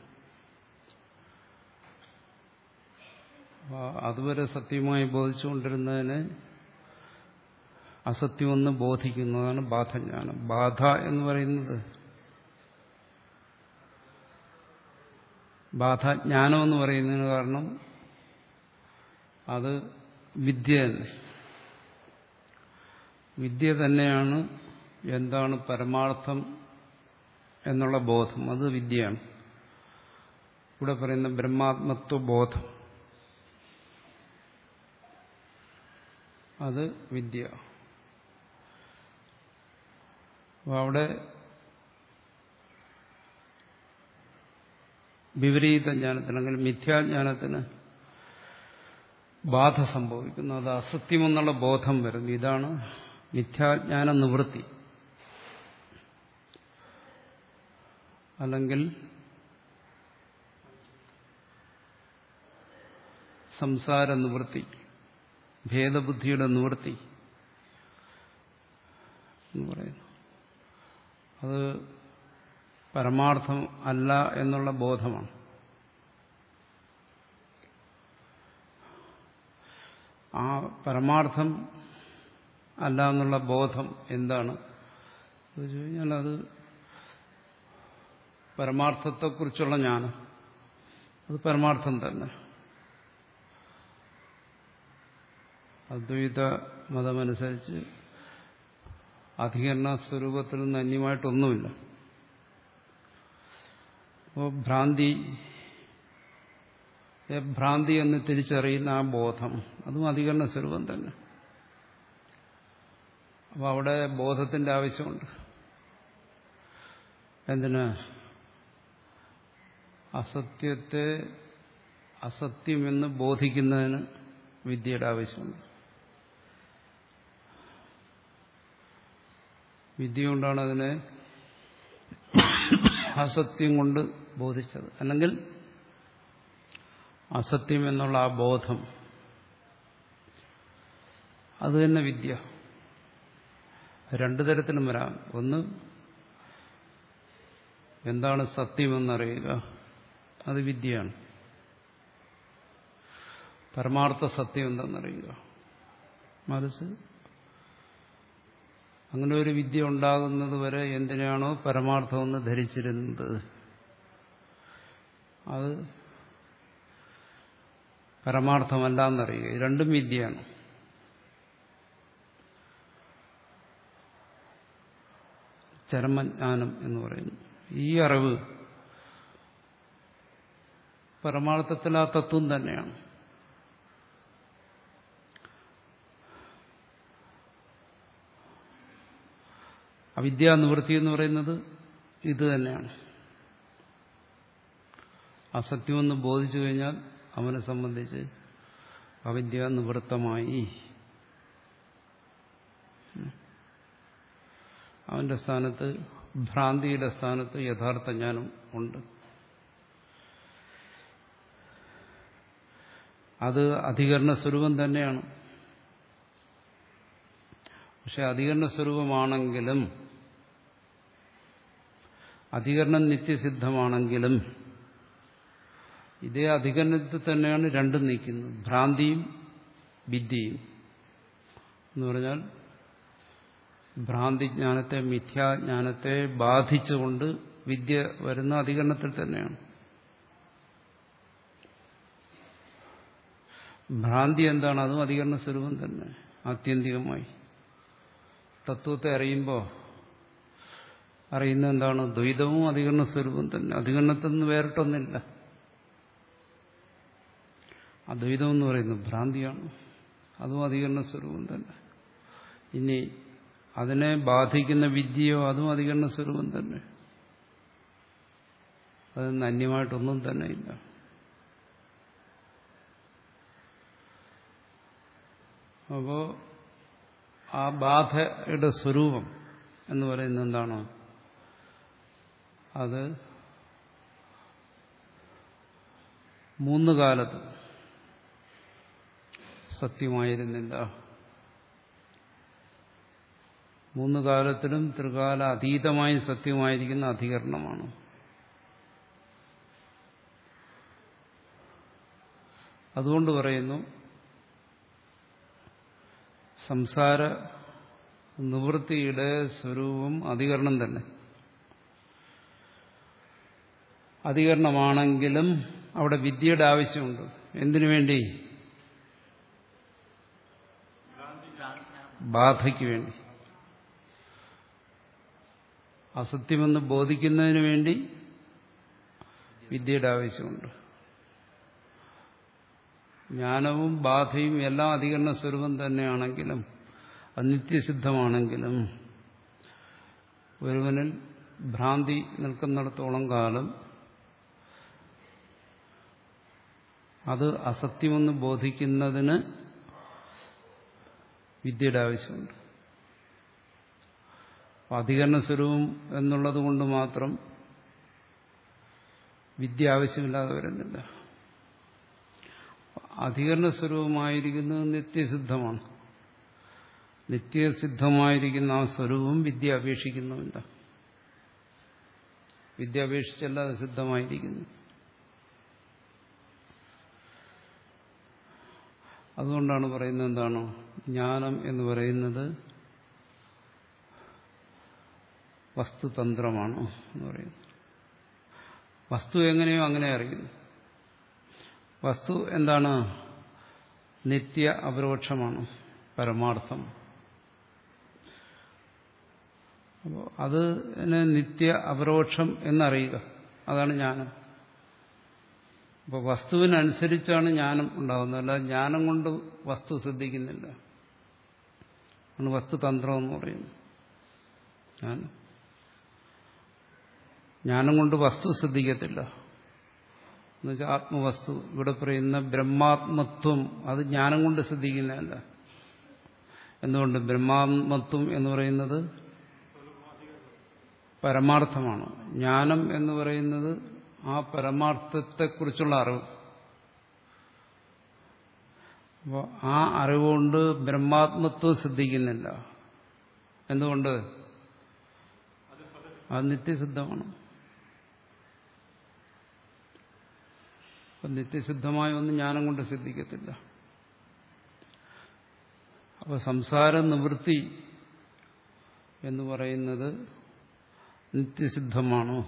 അതുവരെ സത്യമായി ബോധിച്ചുകൊണ്ടിരുന്നതിനെ അസത്യമെന്ന് ബോധിക്കുന്നതാണ് ബാധജ്ഞാനം. ബാധ എന്ന് പറയുന്നത് ബാധജ്ഞാനം എന്ന് പറയുന്നതിന് കാരണം അത് വിദ്യ തന്നെ. വിദ്യ തന്നെയാണ് എന്താണ് പരമാർത്ഥം എന്നുള്ള ബോധം, അത് വിദ്യയാണ്. ഇവിടെ പറയുന്ന ബ്രഹ്മാത്മത്വ ബോധം, അത് വിദ്യ. അപ്പോൾ അവിടെ വിപരീത ജ്ഞാനത്തിന് അല്ലെങ്കിൽ മിഥ്യാജ്ഞാനത്തിന് ബാധ സംഭവിക്കുന്നു. അത് അസത്യമെന്നുള്ള ബോധം വരുന്നു. ഇതാണ് മിഥ്യാജ്ഞാന നിവൃത്തി, അല്ലെങ്കിൽ സംസാര നിവൃത്തി, ഭേദബുദ്ധിയുടെ നിവൃത്തി എന്ന് പറയുന്നു. അത് പരമാർത്ഥം അല്ല എന്നുള്ള ബോധമാണ്. ആ പരമാർത്ഥം അല്ല എന്നുള്ള ബോധം എന്താണ് ചോദിച്ചു കഴിഞ്ഞാൽ അത് പരമാർത്ഥത്തെക്കുറിച്ചുള്ള ജ്ഞാനം. അത് പരമാർത്ഥം തന്നെ. അദ്വൈത മതമനുസരിച്ച് അധികരണ സ്വരൂപത്തിൽ നിന്ന് അന്യമായിട്ടൊന്നുമില്ല. അപ്പോൾ ഭ്രാന്തി ഭ്രാന്തി എന്ന് തിരിച്ചറിയുന്ന ആ ബോധം, അതും അധികരണ സ്വരൂപം തന്നെ. അപ്പോൾ അവിടെ ബോധത്തിന്റെ ആവശ്യമുണ്ട്. എന്തിന്? അസത്യത്തെ അസത്യമെന്ന് ബോധിക്കുന്നതിന് വിദ്യയുടെ ആവശ്യമുണ്ട്. വിദ്യ കൊണ്ടാണ് അതിനെ അസത്യം കൊണ്ട് ബോധിച്ചത്. അല്ലെങ്കിൽ അസത്യം എന്നുള്ള ആ ബോധം, അത് തന്നെ വിദ്യ. രണ്ടു തരത്തിലും വരാം. ഒന്ന്, എന്താണ് സത്യമെന്നറിയുക, അത് വിദ്യയാണ്. പരമാർത്ഥ സത്യം എന്തെന്നറിയുക. മറിച്ച് അങ്ങനെ ഒരു വിദ്യ ഉണ്ടാകുന്നത് വരെ എന്തിനാണോ പരമാർത്ഥമെന്ന് ധരിച്ചിരുന്നത് അത് പരമാർത്ഥമല്ല എന്നറിയുക. ഇത് രണ്ടും വിദ്യയാണ്. ചരമജ്ഞാനം എന്ന് പറയുന്നു. ഈ അറിവ് പരമാർത്ഥത്തിൽ ആ തത്വം തന്നെയാണ്. അവിദ്യാനിവൃത്തി എന്ന് പറയുന്നത് ഇത് തന്നെയാണ്. അസത്യമെന്ന് ബോധിച്ചു കഴിഞ്ഞാൽ അവനെ സംബന്ധിച്ച് അവിദ്യാനിവൃത്തമായി. അവന്റെ സ്ഥാനത്ത്, ഭ്രാന്തിയുടെ സ്ഥാനത്ത് യഥാർത്ഥ ജ്ഞാനം ഉണ്ട്. അത് അധികരണ സ്വരൂപം തന്നെയാണ്. പക്ഷെ അധികരണ സ്വരൂപമാണെങ്കിലും, അധികരണം നിത്യസിദ്ധമാണെങ്കിലും ഇതേ അധികരണത്തിൽ തന്നെയാണ് രണ്ടും നിൽക്കുന്നത്. ഭ്രാന്തിയും വിദ്യയും എന്ന് പറഞ്ഞാൽ ഭ്രാന്തിജ്ഞാനത്തെ, മിഥ്യാജ്ഞാനത്തെ ബാധിച്ചുകൊണ്ട് വിദ്യ വരുന്ന അധികരണത്തിൽ തന്നെയാണ്. ഭ്രാന്തി എന്താണ്? അതും അധികരണ സ്വരൂപം തന്നെ. ആത്യന്തികമായി തത്വത്തെ അറിയുമ്പോൾ അറിയുന്ന എന്താണ്? ദ്വൈതവും അധികരണ സ്വരൂപം തന്നെ. അധികരണത്തിൽ നിന്ന് വേറിട്ടൊന്നില്ല. അദ്വൈതം എന്ന് പറയുന്നത് ഭ്രാന്തിയാണ്. അതും അധികരണ സ്വരൂപം തന്നെ. ഇനി അതിനെ ബാധിക്കുന്ന വിദ്യയോ അതും അധികരണ സ്വരൂപം തന്നെ. അതിന് അന്യമായിട്ടൊന്നും തന്നെ ഇല്ല. അപ്പോ ആ ബാധയുടെ സ്വരൂപം എന്ന് പറയുന്നത് എന്താണ്? അത് മൂന്ന് കാലത്ത് സത്യമായിരുന്നില്ല. മൂന്ന് കാലത്തിലും ത്രികാല അതീതമായി സത്യമായിരിക്കുന്ന അധികരണമാണ്. അതുകൊണ്ട് പറയുന്നു സംസാര നിവൃത്തിയുടെ സ്വരൂപം അധികരണം തന്നെ. അധികരണമാണെങ്കിലും അവിടെ വിദ്യയുടെ ആവശ്യമുണ്ട്. എന്തിനു വേണ്ടി? ബാധയ്ക്ക് വേണ്ടി. അസത്യമെന്ന് ബോധിക്കുന്നതിന് വേണ്ടി വിദ്യയുടെ ആവശ്യമുണ്ട്. ജ്ഞാനവും ബാധയും എല്ലാം അധികരണ സ്വരൂപം തന്നെയാണെങ്കിലും, അത് നിത്യസിദ്ധമാണെങ്കിലും, ഒരുവനിൽ ഭ്രാന്തി നിൽക്കുന്നിടത്തോളം കാലം അത് അസത്യമെന്ന് ബോധിക്കുന്നതിന് വിദ്യയുടെ ആവശ്യമുണ്ട്. അധികരണ സ്വരൂപം എന്നുള്ളത് കൊണ്ട് മാത്രം വിദ്യ ആവശ്യമില്ലാതെ വരുന്നില്ല. അധികരണ സ്വരൂപമായിരിക്കുന്നത് നിത്യസിദ്ധമാണ്. നിത്യസിദ്ധമായിരിക്കുന്ന ആ സ്വരൂപം വിദ്യ അപേക്ഷിക്കുന്നുമില്ല. വിദ്യ അപേക്ഷിച്ചല്ല അത് സിദ്ധമായിരിക്കുന്നു. അതുകൊണ്ടാണ് പറയുന്നത് എന്താണ്? ജ്ഞാനം എന്ന് പറയുന്നത് വസ്തുതന്ത്രമാണ് എന്ന് പറയുന്നത്. വസ്തു എങ്ങനെയോ അങ്ങനെ അറിയുന്നു. വസ്തു എന്താണ്? നിത്യ അപരോക്ഷമാണ്, പരമാർത്ഥം. അപ്പോൾ അത് നിത്യ അപരോക്ഷം എന്നറിയുക, അതാണ് ജ്ഞാനം. അപ്പോൾ വസ്തുവിനനുസരിച്ചാണ് ജ്ഞാനം ഉണ്ടാകുന്നത്. അല്ല ജ്ഞാനം കൊണ്ട് വസ്തു സിദ്ധിക്കുന്നില്ല. ആണ് വസ്തുതന്ത്രം എന്ന് പറയുന്നത്. ജ്ഞാനം ജ്ഞാനം കൊണ്ട് വസ്തു സിദ്ധിക്കത്തില്ല. എന്നുവെച്ചാൽ ആത്മവസ്തു, ഇവിടെ പറയുന്ന ബ്രഹ്മാത്മത്വം, അത് ജ്ഞാനം കൊണ്ട് സിദ്ധിക്കുന്നതല്ല. എന്തുകൊണ്ട്? ബ്രഹ്മാത്മത്വം എന്ന് പറയുന്നത് പരമാർത്ഥമാണ്. ജ്ഞാനം എന്ന് പറയുന്നത് ആ പരമാർത്ഥത്തെക്കുറിച്ചുള്ള അറിവ്. അപ്പോൾ ആ അറിവുകൊണ്ട് ബ്രഹ്മാത്മത്വം സിദ്ധിക്കുന്നില്ല. എന്തുകൊണ്ട്? അത് നിത്യസിദ്ധമാണ്. അപ്പം നിത്യസിദ്ധമായ ഒന്നും ജ്ഞാനം കൊണ്ട് സിദ്ധിക്കത്തില്ല. അപ്പോൾ സംസാര നിവൃത്തി എന്ന് പറയുന്നത് നിത്യസിദ്ധമാണോ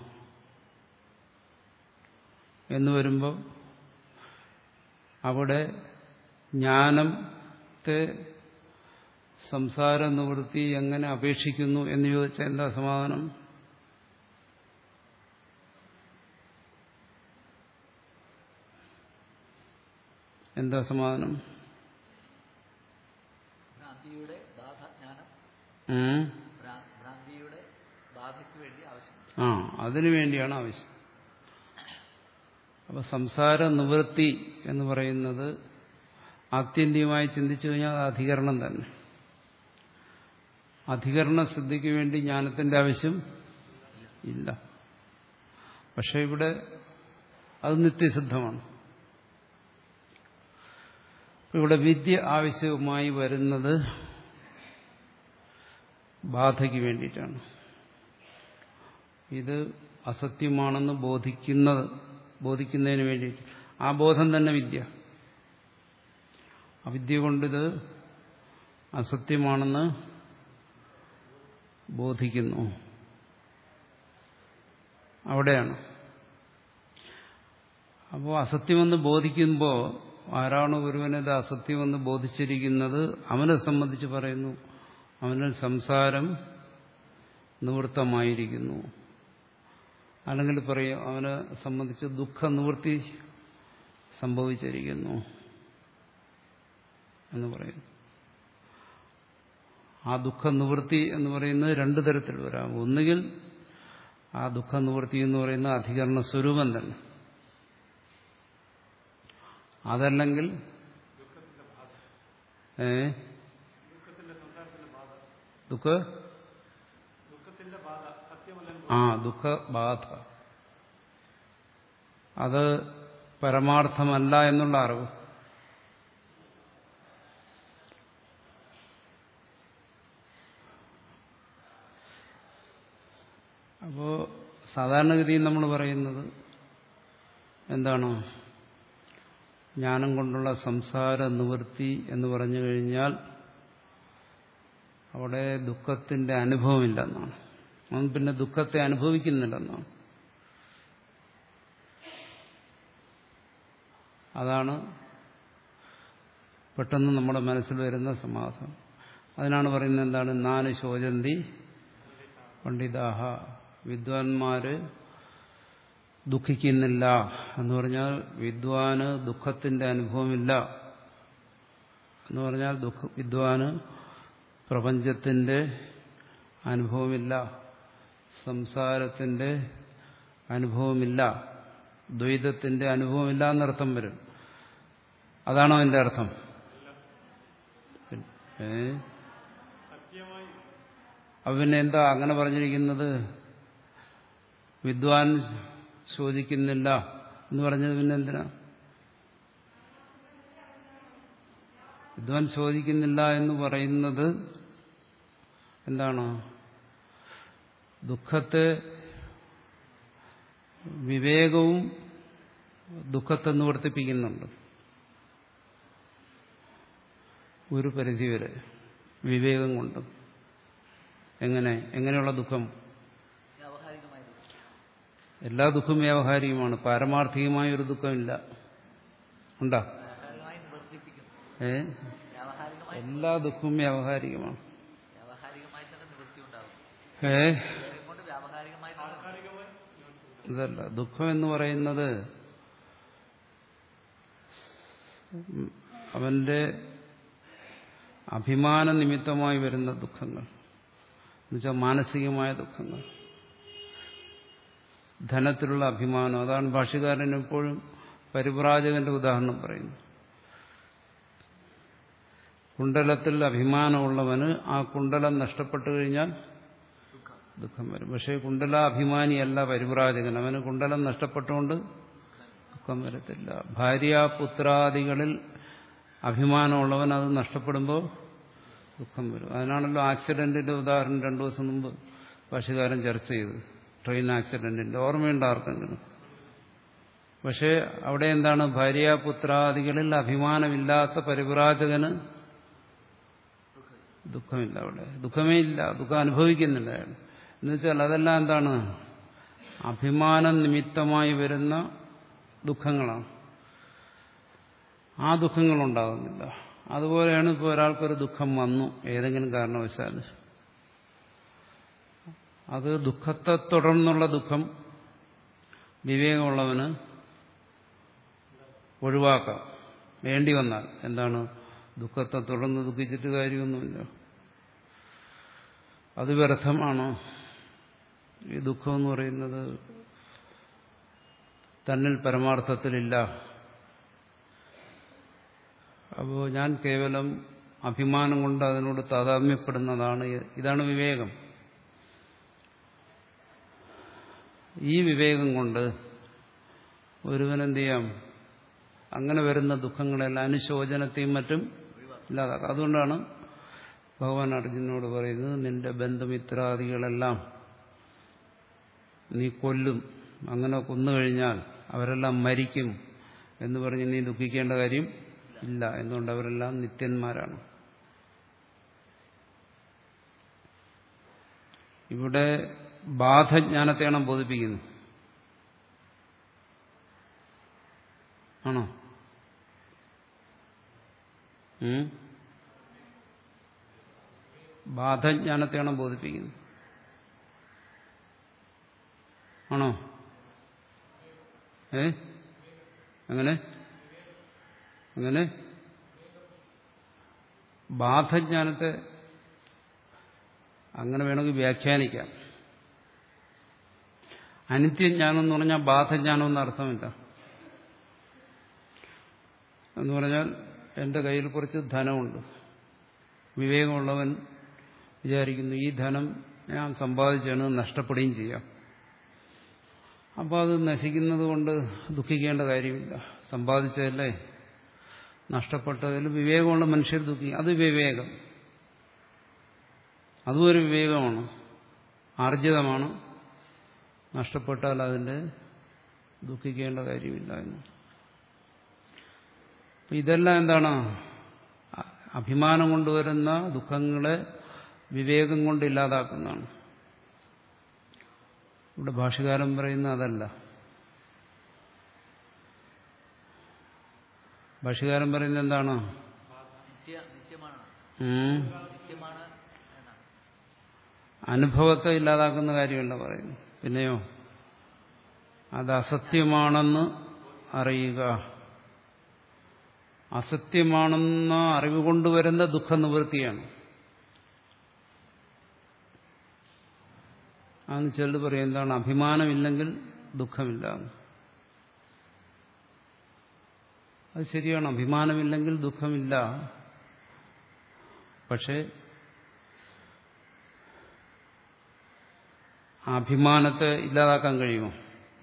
എന്ന് വരുമ്പോൾ അവിടെ ജ്ഞാനത്തെ സംസാര നിവൃത്തി എങ്ങനെ അപേക്ഷിക്കുന്നു എന്ന് ചോദിച്ചാൽ എന്താ സമാധാനം? എന്താ സമാധാനം? ഭ്രാന്തിയുടെ ബാധജ്ഞാനം ഭ്രാന്തിയുടെ ബാധയ്ക്ക് വേണ്ടി ആവശ്യം. ആ അതിനു വേണ്ടിയാണ് ആവശ്യം. അപ്പൊ സംസാര നിവൃത്തി എന്ന് പറയുന്നത് ആത്യന്തികമായി ചിന്തിച്ചു കഴിഞ്ഞാൽ അത് അധികരണം തന്നെ. അധികരണ സിദ്ധിക്ക് വേണ്ടി ജ്ഞാനത്തിന്റെ ആവശ്യം ഇല്ല. പക്ഷെ ഇവിടെ അത് നിത്യസിദ്ധമാണ്. ഇവിടെ വിദ്യ ആവശ്യമായി വരുന്നത് ബാധയ്ക്ക് വേണ്ടിയിട്ടാണ്. ഇത് അസത്യമാണെന്ന് ബോധിക്കുന്നത് ബോധിക്കുന്നതിന് വേണ്ടിയിട്ട് ആ ബോധം തന്നെ വിദ്യ. അവിദ്യ കൊണ്ടിത് അസത്യമാണെന്ന് ബോധിക്കുന്നു. അവിടെയാണ്. അപ്പോൾ അസത്യമെന്ന് ബോധിക്കുമ്പോൾ ആരാണ് ഒരുവനത് അസത്യമെന്ന് ബോധിച്ചിരിക്കുന്നത് അവനെ സംബന്ധിച്ച് പറയുന്നു അവനിൽ സംസാരം നിവൃത്തമായിരിക്കുന്നു. അല്ലെങ്കിൽ പറയും അവനെ സംബന്ധിച്ച് ദുഃഖ നിവൃത്തി സംഭവിച്ചിരിക്കുന്നു എന്ന് പറയുന്നു. ആ ദുഃഖ നിവൃത്തി എന്ന് പറയുന്നത് രണ്ടു തരത്തിൽ വരാം. ഒന്നുകിൽ ആ ദുഃഖ നിവൃത്തി എന്ന് പറയുന്ന അധികരണ സ്വരൂപം തന്നെ, അതല്ലെങ്കിൽ ഏ ദുഃഖ ആ ദുഃഖബാധ അത് പരമാർത്ഥമല്ല എന്നുള്ള അറിവ്. അപ്പോ സാധാരണഗതിയിൽ നമ്മൾ പറയുന്നത് എന്താണ്? ജ്ഞാനം കൊണ്ടുള്ള സംസാര നിവൃത്തി എന്ന് പറഞ്ഞു കഴിഞ്ഞാൽ അവിടെ ദുഃഖത്തിന്റെ അനുഭവമില്ലെന്നാണ്. അവൻ പിന്നെ ദുഃഖത്തെ അനുഭവിക്കുന്നില്ലെന്നാണ്. അതാണ് പെട്ടെന്ന് നമ്മുടെ മനസ്സിൽ വരുന്ന സമാധാനം. അതിനാണ് പറയുന്നത് എന്താണ്? നാല് ശോചന്തി പണ്ഡിതാഹ, വിദ്വാൻമാര് ദുഃഖിക്കുന്നില്ല എന്ന് പറഞ്ഞാൽ വിദ്വാന് ദുഃഖത്തിന്റെ അനുഭവമില്ല എന്ന് പറഞ്ഞാൽ ദുഃഖ വിദ്വാന് പ്രപഞ്ചത്തിന്റെ അനുഭവമില്ല, സംസാരത്തിന്റെ അനുഭവമില്ല, ദ്വൈതത്തിന്റെ അനുഭവമില്ല എന്നർത്ഥം വരും. അതാണോ അതിന്റെ അർത്ഥം? ഏ അപ്പൊ പിന്നെ എന്താ അങ്ങനെ പറഞ്ഞിരിക്കുന്നത്? വിദ്വാൻ ശോധിക്കുന്നില്ല എന്ന് പറഞ്ഞത് പിന്നെ എന്തിനാ? വിദ്വാൻ ശോധിക്കുന്നില്ല എന്ന് പറയുന്നത് എന്താണ്? ദുഃഖത്തെ വിവേകവും ദുഃഖത്തെ നിവർത്തിപ്പിക്കുന്നുണ്ട് ഒരു പരിധിവരെ വിവേകം കൊണ്ട്. എങ്ങനെ? എങ്ങനെയുള്ള ദുഃഖം? എല്ലാ ദുഃഖവും വ്യാവഹാരികമാണ്. പാരമാർത്ഥികമായ ഒരു ദുഃഖമില്ല. ഉണ്ടോ? ഏ എല്ലാ ദുഃഖവും വ്യാവഹാരികമാണ്. ഏ ഇതല്ല ദുഃഖം എന്ന് പറയുന്നത് അവന്റെ അഭിമാന നിമിത്തമായി വരുന്ന ദുഃഖങ്ങൾ എന്നുവെച്ചാൽ മാനസികമായ ദുഃഖങ്ങൾ, ധനത്തിലുള്ള അഭിമാനം. അതാണ് ഭാഷ്യകാരൻ എപ്പോഴും പരിവ്രാജകന്റെ ഉദാഹരണം പറയുന്നു. കുണ്ടലത്തിൽ അഭിമാനമുള്ളവന് ആ കുണ്ടലം നഷ്ടപ്പെട്ടു കഴിഞ്ഞാൽ ദുഃഖം വരും. പക്ഷേ കുണ്ടലാഭിമാനിയല്ല പരിവ്രാജകൻ, അവന് കുണ്ടലം നഷ്ടപ്പെട്ടുകൊണ്ട് ദുഃഖം വരത്തില്ല. ഭാര്യാപുത്രാദികളിൽ അഭിമാനമുള്ളവൻ അത് നഷ്ടപ്പെടുമ്പോൾ ദുഃഖം വരും. അതിനാണല്ലോ ആക്സിഡന്റിന്റെ ഉദാഹരണം രണ്ടു ദിവസം മുമ്പ് ഭാഷ്യകാരൻ ചർച്ച ചെയ്തത്. ട്രെയിൻ ആക്സിഡന്റിന്റെ ഓർമ്മയുണ്ട് ആർക്കെങ്കിലും? പക്ഷേ അവിടെ എന്താണ്? ഭാര്യാപുത്രാദികളിൽ അഭിമാനമില്ലാത്ത പരിവ്രാജകന് ദുഃഖമില്ല. അവിടെ ദുഃഖമേ ഇല്ല, ദുഃഖം അനുഭവിക്കുന്നില്ല അയാൾ. എന്നുവെച്ചാൽ അതെല്ലാം എന്താണ്? അഭിമാന നിമിത്തമായി വരുന്ന ദുഃഖങ്ങളാണ്. ആ ദുഃഖങ്ങളുണ്ടാകുന്നില്ല. അതുപോലെയാണ് ഇപ്പോൾ ഒരാൾക്കൊരു ദുഃഖം വന്നു ഏതെങ്കിലും കാരണവശാൽ. അത് ദുഃഖത്തെ തുടർന്നുള്ള ദുഃഖം വിവേകമുള്ളവന് ഒഴിവാക്കാം വേണ്ടി വന്നാൽ. എന്താണ്? ദുഃഖത്തെ തുടർന്ന് ദുഃഖിച്ചിട്ട് കാര്യമൊന്നുമില്ല, അത് വ്യർത്ഥമാണ്. ഈ ദുഃഖം എന്ന് പറയുന്നത് തന്നിൽ പരമാർത്ഥത്തിലില്ല. അപ്പോൾ ഞാൻ കേവലം അഭിമാനം കൊണ്ട് അതിനോട് താതാത്മ്യപ്പെടുന്നതാണ്. ഇതാണ് വിവേകം. ഈ വിവേകം കൊണ്ട് ഒരുവനെന്ത് ചെയ്യാം? അങ്ങനെ വരുന്ന ദുഃഖങ്ങളെല്ലാം അനുശോചനത്തെയും മറ്റും ഇല്ലാതാക്കാം. അതുകൊണ്ടാണ് ഭഗവാൻ അർജുനനോട് പറയുന്നത്, നിന്റെ ബന്ധുമിത്രാദികളെല്ലാം നീ കൊല്ലും, അങ്ങനെ കൊന്നുകഴിഞ്ഞാൽ അവരെല്ലാം മരിക്കും എന്ന് പറഞ്ഞ് നീ ദുഃഖിക്കേണ്ട കാര്യം ഇല്ല. എന്തുകൊണ്ട്? അവരെല്ലാം നിത്യന്മാരാണ്. ഇവിടെ ബാധജ്ഞാനത്തെയാണ് ബോധിപ്പിക്കുന്നത്. ആണോ? ബാധജ്ഞാനത്തെയാണ് ബോധിപ്പിക്കുന്നത്. ആണോ? ഏ എങ്ങനെ എങ്ങനെ ബാധജ്ഞാനത്തെ അങ്ങനെ വേണമെങ്കിൽ വ്യാഖ്യാനിക്കാം. അനിത്യജ്ഞാനം എന്ന് പറഞ്ഞാൽ ബാധജ്ഞാനം എന്ന അർത്ഥമില്ല. എന്ന് പറഞ്ഞാൽ എൻ്റെ കയ്യിൽ കുറച്ച് ധനമുണ്ട്. വിവേകമുള്ളവൻ വിചാരിക്കുന്നു ഈ ധനം ഞാൻ സമ്പാദിച്ചാണ്, നഷ്ടപ്പെടുകയും ചെയ്യാം. അപ്പോൾ അത് നശിക്കുന്നത് കൊണ്ട് ദുഃഖിക്കേണ്ട കാര്യമില്ല. സമ്പാദിച്ചതല്ലേ, നഷ്ടപ്പെട്ടതിൽ വിവേകമുള്ള മനുഷ്യർ ദുഃഖിക്കും. അത് വിവേകം, അതും ഒരു വിവേകമാണ്, ആർജിതമാണ്. നഷ്ടപ്പെട്ടാൽ അതിൻ്റെ ദുഃഖിക്കേണ്ട കാര്യമില്ല എന്ന്. ഇതെല്ലാം എന്താണ്? അഭിമാനം കൊണ്ടുവരുന്ന ദുഃഖങ്ങളെ വിവേകം കൊണ്ട് ഇല്ലാതാക്കുന്നതാണ്. ഇവിടെ ഭാഷ്യകാരൻ പറയുന്ന അതല്ല. ഭാഷ്യകാരൻ പറയുന്നത് എന്താണ്? അനുഭവത്തെ ഇല്ലാതാക്കുന്ന കാര്യമല്ല പറയുന്നു. പിന്നെയോ അത് അസത്യമാണെന്ന് അറിയുക. അസത്യമാണെന്ന അറിവ് കൊണ്ടുവരുന്ന ദുഃഖനിവൃത്തിയാണ്. അന്ന് ചിലത് പറയും എന്താണ്? അഭിമാനമില്ലെങ്കിൽ ദുഃഖമില്ല. അത് ശരിയാണ്, അഭിമാനമില്ലെങ്കിൽ ദുഃഖമില്ല. പക്ഷേ അഭിമാനത്തെ ഇല്ലാതാക്കാൻ കഴിയുമോ?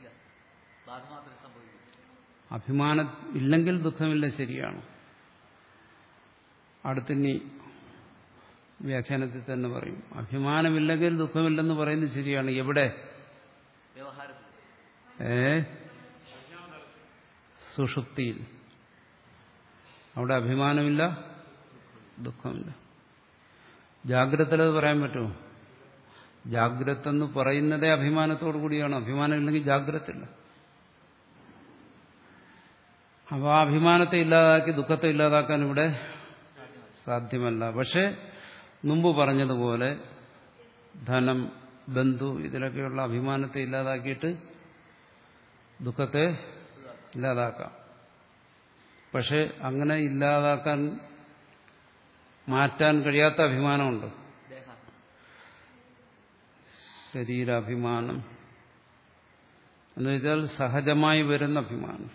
അഭിമാനം ഇല്ലെങ്കിൽ ദുഃഖമില്ല, ശരിയാണ്. അടുത്തിനി വ്യാഖ്യാനത്തിൽ തന്നെ പറയും അഭിമാനമില്ലെങ്കിൽ ദുഃഖമില്ലെന്ന് പറയുന്നത് ശരിയാണ്. എവിടെ? ഏ സുഷുപ്തിയിൽ. അവിടെ അഭിമാനമില്ല, ദുഃഖമില്ല. ജാഗ്രതയിലത് പറയാൻ പറ്റുമോ? ജാഗ്രത എന്ന് പറയുന്നതേ അഭിമാനത്തോടു കൂടിയാണ്. അഭിമാനമില്ലെങ്കിൽ ജാഗ്രതയില്ല. അപ്പോൾ ആ അഭിമാനത്തെ ഇല്ലാതാക്കി ദുഃഖത്തെ ഇല്ലാതാക്കാൻ ഇവിടെ സാധ്യമല്ല. പക്ഷെ മുമ്പ് പറഞ്ഞതുപോലെ ധനം, ബന്ധു, ഇതിലൊക്കെയുള്ള അഭിമാനത്തെ ഇല്ലാതാക്കിയിട്ട് ദുഃഖത്തെ ഇല്ലാതാക്കാം. പക്ഷെ അങ്ങനെ ഇല്ലാതാക്കാൻ, മാറ്റാൻ കഴിയാത്ത അഭിമാനമുണ്ട്. ശരീരാഭിമാനം എന്ന് വെച്ചാൽ സഹജമായി വരുന്ന അഭിമാനം.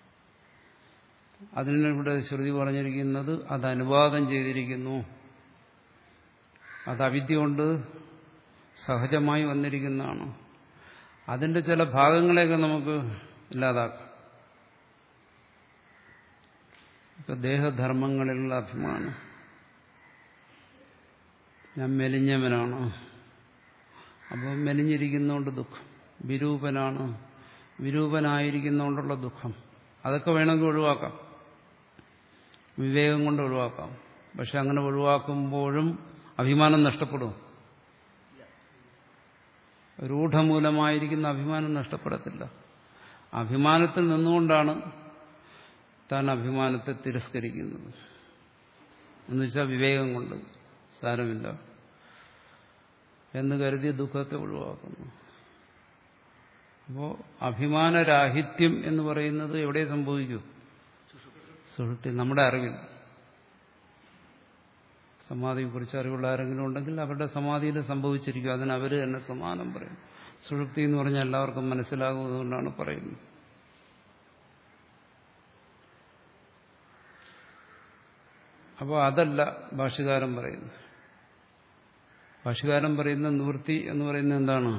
അതിനിവിടെ ശ്രുതി പറഞ്ഞിരിക്കുന്നത് അത് അനുവാദം ചെയ്തിരിക്കുന്നു. അത് അവിദ്യ കൊണ്ട് സഹജമായി വന്നിരിക്കുന്നതാണ്. അതിന്റെ ചില ഭാഗങ്ങളെയൊക്കെ നമുക്ക് ഇല്ലാതാക്കാം. ഇപ്പൊ ദേഹധർമ്മങ്ങളിലുള്ള അഭിമാനം, ഞാൻ മെലിഞ്ഞവനാണ്, അപ്പോൾ മെലിഞ്ഞിരിക്കുന്നതുകൊണ്ട് ദുഃഖം. വിരൂപനാണ്, വിരൂപനായിരിക്കുന്നതുകൊണ്ടുള്ള ദുഃഖം. അതൊക്കെ വേണമെങ്കിൽ ഒഴിവാക്കാം, വിവേകം കൊണ്ട് ഒഴിവാക്കാം. പക്ഷെ അങ്ങനെ ഒഴിവാക്കുമ്പോഴും അഭിമാനം നഷ്ടപ്പെടും. രൂഢമൂലമായിരിക്കുന്ന അഭിമാനം നഷ്ടപ്പെടത്തില്ല. അഭിമാനത്തിൽ നിന്നുകൊണ്ടാണ് താൻ അഭിമാനത്തെ തിരസ്കരിക്കുന്നത്. എന്ന് വെച്ചാൽ വിവേകം കൊണ്ട് സാരമില്ല എന്ന് കരുതി ദുഃഖത്തെ ഒഴിവാക്കുന്നു. അപ്പോൾ അഭിമാനരാഹിത്യം എന്ന് പറയുന്നത് എവിടെ സംഭവിക്കൂ? സുഷുപ്തി, നമ്മുടെ അറിവിൽ. സമാധിയെക്കുറിച്ച് അറിവുള്ള ആരെങ്കിലും ഉണ്ടെങ്കിൽ അവരുടെ സമാധിയിൽ സംഭവിച്ചിരിക്കും. അതിന് അവർ തന്നെ സമാനം പറയും. സുഷുപ്തി എന്ന് പറഞ്ഞാൽ എല്ലാവർക്കും മനസ്സിലാകുന്നതുകൊണ്ടാണ് പറയുന്നത്. അപ്പോൾ അതല്ല ഭാഷ്യകാരൻ പറയുന്നത്. ഭാഷ്യകാരൻ പറയുന്ന നിവൃത്തി എന്ന് പറയുന്നത് എന്താണ്?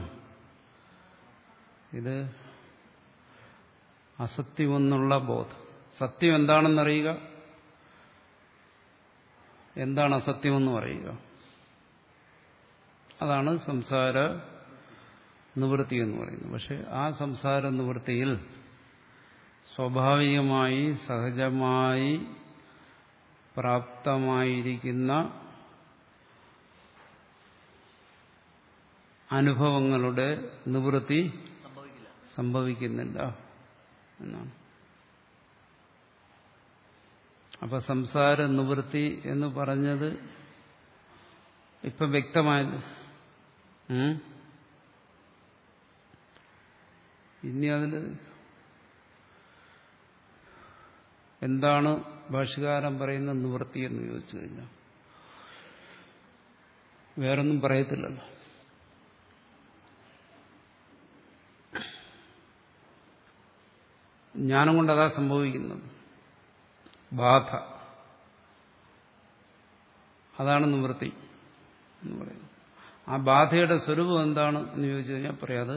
ഇത് അസത്യമെന്നുള്ള ബോധം. സത്യം എന്താണെന്നറിയുക, എന്താണ് അസത്യമെന്ന് പറയുക. അതാണ് സംസാര നിവൃത്തി എന്ന് പറയുന്നത്. പക്ഷെ ആ സംസാര നിവൃത്തിയിൽ സ്വാഭാവികമായി സഹജമായി പ്രാപ്തമായിരിക്കുന്ന അനുഭവങ്ങളുടെ നിവൃത്തി സംഭവിക്കുന്നില്ല എന്നാണ്. അപ്പൊ സംസാര നിവൃത്തി എന്ന് പറഞ്ഞത് ഇപ്പം വ്യക്തമായത്. ഇനി അതിൽ എന്താണ് ഭാഷ്യകാരൻ പറയുന്ന നിവൃത്തി എന്ന് ചോദിച്ചു കഴിഞ്ഞാൽ വേറൊന്നും പറയത്തില്ലല്ലോ. ജ്ഞാനം കൊണ്ട് അതാ സംഭവിക്കുന്നത്. ബാധ, അതാണ് നിവൃത്തി എന്ന് പറയുന്നത്. ആ ബാധയുടെ സ്വരൂപം എന്താണ് എന്ന് ചോദിച്ചു കഴിഞ്ഞാൽ പറയാത്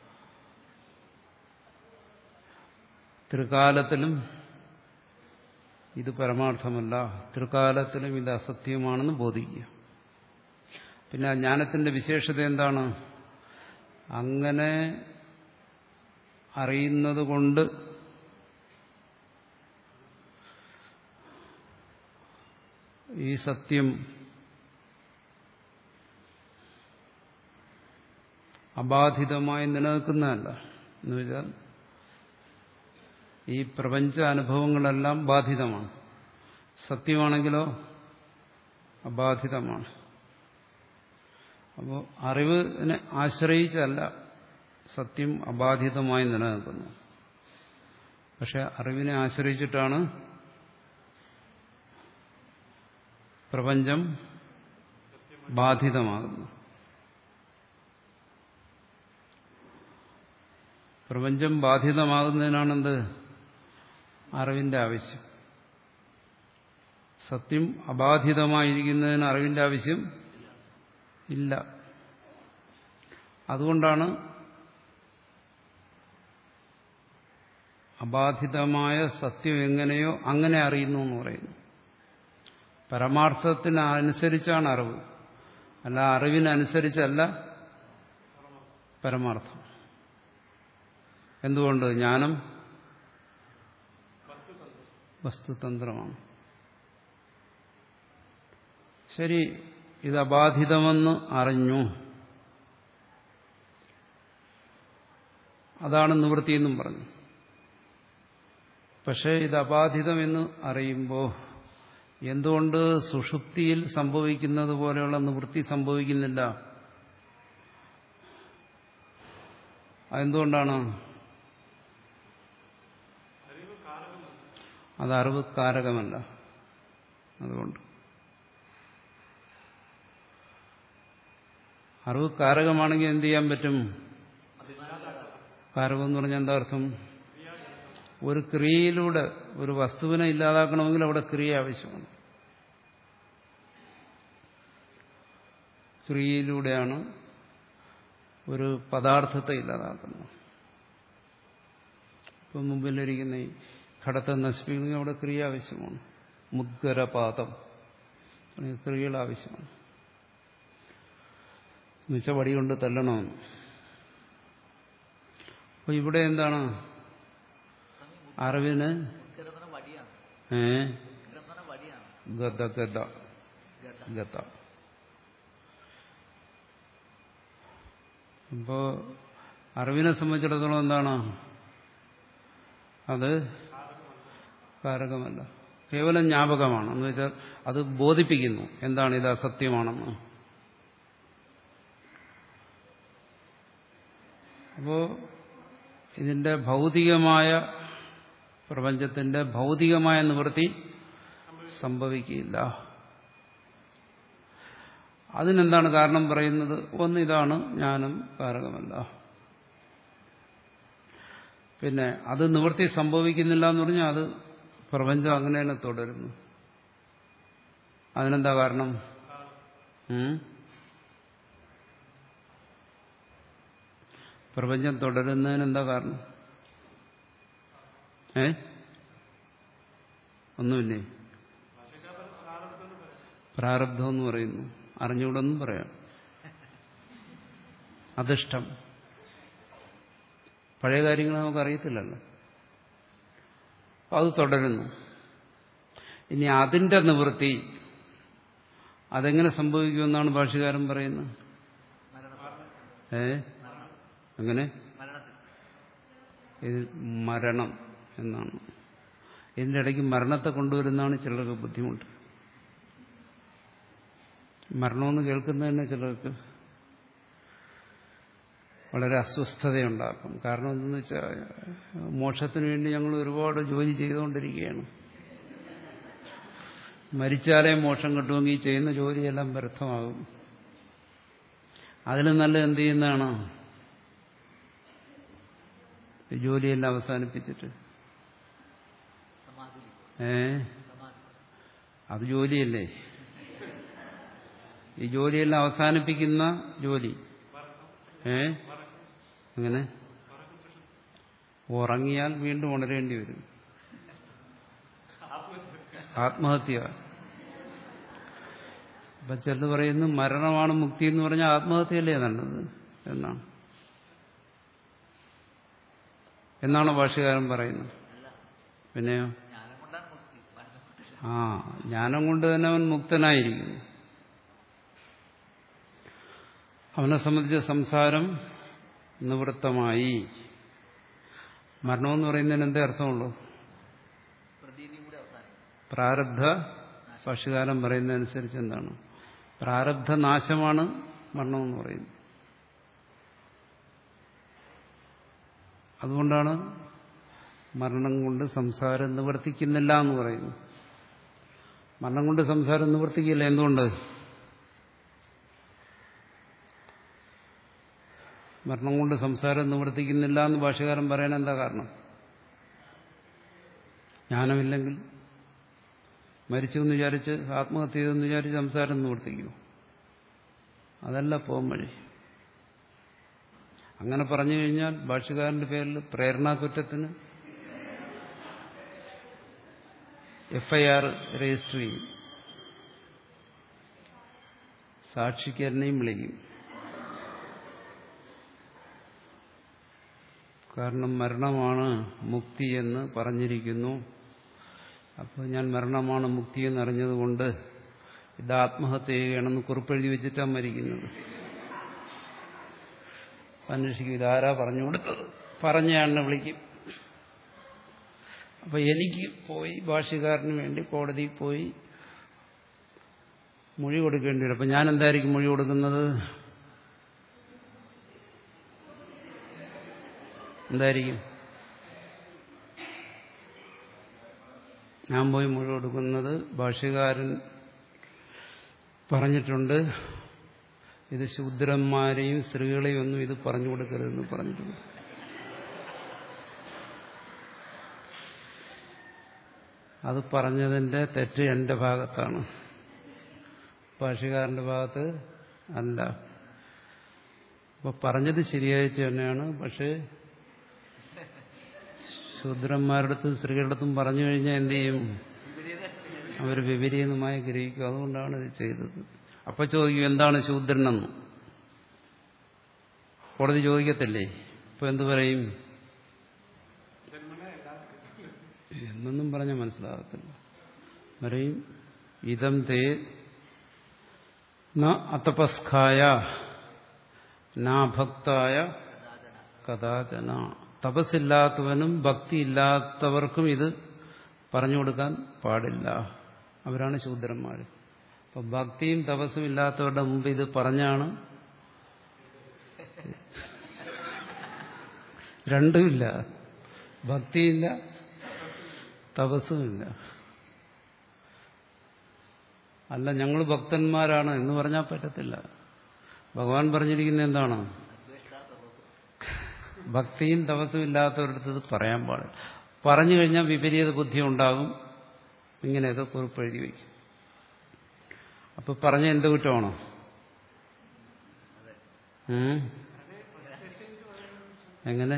ത്രികാലത്തിലും ഇത് പരമാർത്ഥമല്ല, ത്രികാലത്തിലും ഇത് അസത്യമാണെന്ന് ബോധിക്കുക. പിന്നെ ആ ജ്ഞാനത്തിന്റെ വിശേഷത എന്താണ്? അങ്ങനെ അറിയുന്നത് കൊണ്ട് ഈ സത്യം അബാധിതമായി നിലനിൽക്കുന്നതല്ല. എന്ന് വെച്ചാൽ ഈ പ്രപഞ്ച അനുഭവങ്ങളെല്ലാം ബാധിതമാണ്. സത്യമാണെങ്കിലോ അബാധിതമാണ്. അപ്പോൾ അറിവിനെ ആശ്രയിച്ചല്ല സത്യം അബാധിതമായി നിലനിൽക്കുന്നു. പക്ഷെ അറിവിനെ ആശ്രയിച്ചിട്ടാണ് പ്രപഞ്ചം ബാധിതമാകുന്നു. പ്രപഞ്ചം ബാധിതമാകുന്നതിനാണെന്ത്? അറിവിന്റെ ആവശ്യം. സത്യം അബാധിതമായിരിക്കുന്നതിന് അറിവിന്റെ ആവശ്യം ഇല്ല. അതുകൊണ്ടാണ് അബാധിതമായ സത്യം എങ്ങനെയോ അങ്ങനെ അറിയുന്നു എന്ന് പറയുന്നു. പരമാർത്ഥത്തിനനുസരിച്ചാണ് അറിവ്, അല്ല അറിവിനനുസരിച്ചല്ല പരമാർത്ഥം. എന്തുകൊണ്ട്? ജ്ഞാനം വസ്തുതന്ത്രമാണ്. ശരി, ഇത് അബാധിതമെന്ന് അറിഞ്ഞു, അതാണ് നിവൃത്തി എന്നും പറഞ്ഞു. പക്ഷേ ഇത് അബാധിതമെന്ന് അറിയുമ്പോൾ എന്തുകൊണ്ട് സുഷുപ്തിയിൽ സംഭവിക്കുന്നത് പോലെയുള്ള നിവൃത്തി സംഭവിക്കുന്നില്ല? അതെന്തുകൊണ്ടാണ്? അത് അറിവ് കാരകമല്ല. അതുകൊണ്ട് അറിവ് കാരകമാണെങ്കിൽ എന്ത് ചെയ്യാൻ പറ്റും? കാരകം എന്ന് പറഞ്ഞാൽ എന്താ അർത്ഥം? ഒരു ക്രിയയിലൂടെ ഒരു വസ്തുവിനെ ഇല്ലാതാക്കണമെങ്കിൽ അവിടെ ക്രിയ ആവശ്യമാണ്. ക്രിയയിലൂടെയാണ് ഒരു പദാർത്ഥത്തെ ഇല്ലാതാക്കുന്നത്. ഇപ്പം മുമ്പിലിരിക്കുന്ന ഈ ഘടത്തെ നശിപ്പിക്കണമെങ്കിൽ അവിടെ ക്രിയ ആവശ്യമാണ്. മുദ്ഗരപാദം ക്രിയകൾ ആവശ്യമാണ്. എന്നുവെച്ചാൽ വടി കൊണ്ട് തല്ലണമെന്ന്. അപ്പൊ ഇവിടെ എന്താണ്? അറിവിന് ഏ ഗത ഗത ഗത. അപ്പോ അറിവിനെ സംബന്ധിച്ചിടത്തോളം എന്താണ്? അത് കാരകമല്ല. കേവലം ജ്ഞാപകമാണ്. എന്ന് വെച്ചാൽ അത് ബോധിപ്പിക്കുന്നു എന്താണ് ഇത് അസത്യമാണെന്ന്. അപ്പോ ഇതിന്റെ ഭൗതികമായ പ്രപഞ്ചത്തിന്റെ ഭൗതികമായ നിവൃത്തി സംഭവിക്കില്ല. അതിനെന്താണ് കാരണം പറയുന്നത്? ഒന്ന്, ഇതാണ് ജ്ഞാനം കാരകമല്ല. പിന്നെ അത് നിവൃത്തി സംഭവിക്കുന്നില്ല എന്ന് പറഞ്ഞാൽ അത് പ്രപഞ്ചം അങ്ങനെ തന്നെ തുടരുന്നു. അതിനെന്താ കാരണം? ഉം? പ്രപഞ്ചം തുടരുന്നതിനെന്താ കാരണം? ഏ ഒന്നുമില്ലേ? പ്രാരബ്ധം എന്ന് പറയുന്നു. അറിഞ്ഞുകൂടെന്നും പറയാം. അധിഷ്ഠം. പഴയ കാര്യങ്ങൾ നമുക്ക് അറിയത്തില്ലല്ലോ. അത് തുടരുന്നു. ഇനി അതിന്റെ നിവൃത്തി അതെങ്ങനെ സംഭവിക്കുമെന്നാണ് ഭാഷ്യകാരൻ പറയുന്നത്. ഏ എങ്ങനെ? ഇത് മരണം എന്നാണ്. ഇതിന്റെ ഇടയ്ക്ക് മരണത്തെ കൊണ്ടുവരുന്നതാണ് ചിലർക്ക് ബുദ്ധിമുട്ട്. മരണമെന്ന് കേൾക്കുന്നത് തന്നെ ചിലർക്ക് വളരെ അസ്വസ്ഥതയുണ്ടാക്കും. കാരണം എന്തെന്ന് വെച്ചാൽ മോക്ഷത്തിന് വേണ്ടി ഞങ്ങൾ ഒരുപാട് ജോലി ചെയ്തുകൊണ്ടിരിക്കുകയാണ്. മരിച്ചാലേ മോക്ഷം കിട്ടുമെങ്കിൽ ചെയ്യുന്ന ജോലിയെല്ലാം വ്യർത്ഥമാകും. അതിലും നല്ല എന്ത് ചെയ്യുന്നതാണ്? ജോലിയെല്ലാം അവസാനിപ്പിച്ചിട്ട് ഏ അത് ജോലിയല്ലേ? ഈ ജോലിയെല്ലാം അവസാനിപ്പിക്കുന്ന ജോലി. ഏ അങ്ങനെ ഉറങ്ങിയാൽ വീണ്ടും ഉണരേണ്ടി വരും. ആത്മഹത്യ. അപ്പൊ ചിലത് പറയുന്നു മരണമാണ് മുക്തി എന്ന് പറഞ്ഞാൽ ആത്മഹത്യയല്ലേ നല്ലത് എന്നാണ് എന്നാണ് ഭാഷ്യകാരൻ പറയുന്നത്. പിന്നെയോ ആ ജ്ഞാനം കൊണ്ട് തന്നെ അവൻ മുക്തനായിരിക്കുന്നു. അവനെ സംബന്ധിച്ച സംസാരം നിവൃത്തമായി. മരണമെന്ന് പറയുന്നതിന് എന്തേ അർത്ഥമുള്ളൂ? പ്രാരബ്ധ. ഭാഷ്യകാരൻ പറയുന്നതനുസരിച്ച് എന്താണ്? പ്രാരബ്ധ നാശമാണ് മരണമെന്ന് പറയുന്നത്. അതുകൊണ്ടാണ് മരണം കൊണ്ട് സംസാരം നിവർത്തിക്കുന്നില്ല എന്ന് പറയുന്നു. മരണം കൊണ്ട് സംസാരം നിവർത്തിക്കില്ല. എന്തുകൊണ്ട്? മരണം കൊണ്ട് സംസാരം നിവർത്തിക്കുന്നില്ല എന്ന് ഭാഷ്യകാരൻ പറയാൻ എന്താ കാരണം? ജ്ഞാനമില്ലെങ്കിൽ മരിച്ചു എന്ന് വിചാരിച്ച് ആത്മഹത്യ ചെയ്തെന്ന് വിചാരിച്ച് സംസാരം നിവർത്തിക്കുമോ? അതല്ല പോം വഴി. അങ്ങനെ പറഞ്ഞു കഴിഞ്ഞാൽ ഭാഷ്യകാരന്റെ പേരിൽ പ്രേരണാകുറ്റത്തിന് എഫ് ഐ ആർ രജിസ്റ്റർ ചെയ്യും. സാക്ഷിക്കാരനെയും വിളിക്കും. കാരണം മരണമാണ് മുക്തി എന്ന് പറഞ്ഞിരിക്കുന്നു. അപ്പോൾ ഞാൻ മരണമാണ് മുക്തി എന്നറിഞ്ഞതുകൊണ്ട് ഇത് ആത്മഹത്യ ചെയ്യുകയാണെന്ന് കുറിപ്പെഴുതി വെച്ചിട്ടാണ് മരിക്കുന്നത്. അന്വേഷിക്കും ഇതാരാ പറഞ്ഞു കൊടുത്തത്, പറഞ്ഞയാളിനെ വിളിക്കും. അപ്പൊ എനിക്ക് പോയി ഭാഷ്യകാരന് വേണ്ടി കോടതിയിൽ പോയി മൊഴി കൊടുക്കേണ്ടി വരും. അപ്പൊ ഞാൻ എന്തായിരിക്കും മൊഴി കൊടുക്കുന്നത്? എന്തായിരിക്കും? ഞാൻ പോയി മൊഴി കൊടുക്കുന്നത് ഭാഷ്യകാരൻ പറഞ്ഞിട്ടുണ്ട് ഇത് ശൂദ്രന്മാരെയും സ്ത്രീകളെയും ഒന്നും ഇത് പറഞ്ഞു കൊടുക്കരുതെന്ന് പറഞ്ഞിട്ടുണ്ട്. അത് പറഞ്ഞതിന്റെ തെറ്റ് എന്റെ ഭാഗത്താണ്, ഭാഷ്യകാരന്റെ ഭാഗത്ത് അല്ല. അപ്പൊ പറഞ്ഞത് ശരിയായിട്ട് തന്നെയാണ്. പക്ഷേ ശൂദ്രന്മാരുടെ അടുത്തും സ്ത്രീകളുടെ അടുത്തും പറഞ്ഞു കഴിഞ്ഞാൽ എന്ത് ചെയ്യും? അവർ വിപരീതമായി ഗ്രഹിക്കും. അതുകൊണ്ടാണ് ഇത് ചെയ്തത്. അപ്പൊ ചോദിക്കും എന്താണ് ശൂദ്രനെന്ന്? കോടതി ചോദിക്കത്തില്ലേ? ഇപ്പൊ എന്തു പറയും? എന്നൊന്നും പറഞ്ഞാൽ മനസ്സിലാകത്തില്ല. പറയും ഇതം തേ ന അതപസ്കായ നാഭക്തായ കഥാചന. തപസ്സില്ലാത്തവനും ഭക്തി ഇല്ലാത്തവർക്കും ഇത് പറഞ്ഞു കൊടുക്കാൻ പാടില്ല. അവരാണ് ശൂദ്രന്മാർ. അപ്പൊ ഭക്തിയും തപസ്സും ഇല്ലാത്തവരുടെ മുമ്പ് ഇത് പറഞ്ഞാണ്. രണ്ടുമില്ല, ഭക്തിയില്ല, തപസ്സുമില്ല. അല്ല, ഞങ്ങൾ ഭക്തന്മാരാണ് എന്ന് പറഞ്ഞാൽ പറ്റത്തില്ല. ഭഗവാൻ പറഞ്ഞിരിക്കുന്നത് എന്താണ്? ഭക്തിയും തപസ്സും ഇല്ലാത്തവരടുത്ത് പറയാൻ പാടില്ല. പറഞ്ഞു കഴിഞ്ഞാൽ വിപരീത ബുദ്ധി ഉണ്ടാകും. ഇങ്ങനെയൊക്കെ കുറിപ്പ് എഴുതി വയ്ക്കും. അപ്പൊ പറഞ്ഞ എന്ത് കുറ്റമാണോ? എങ്ങനെ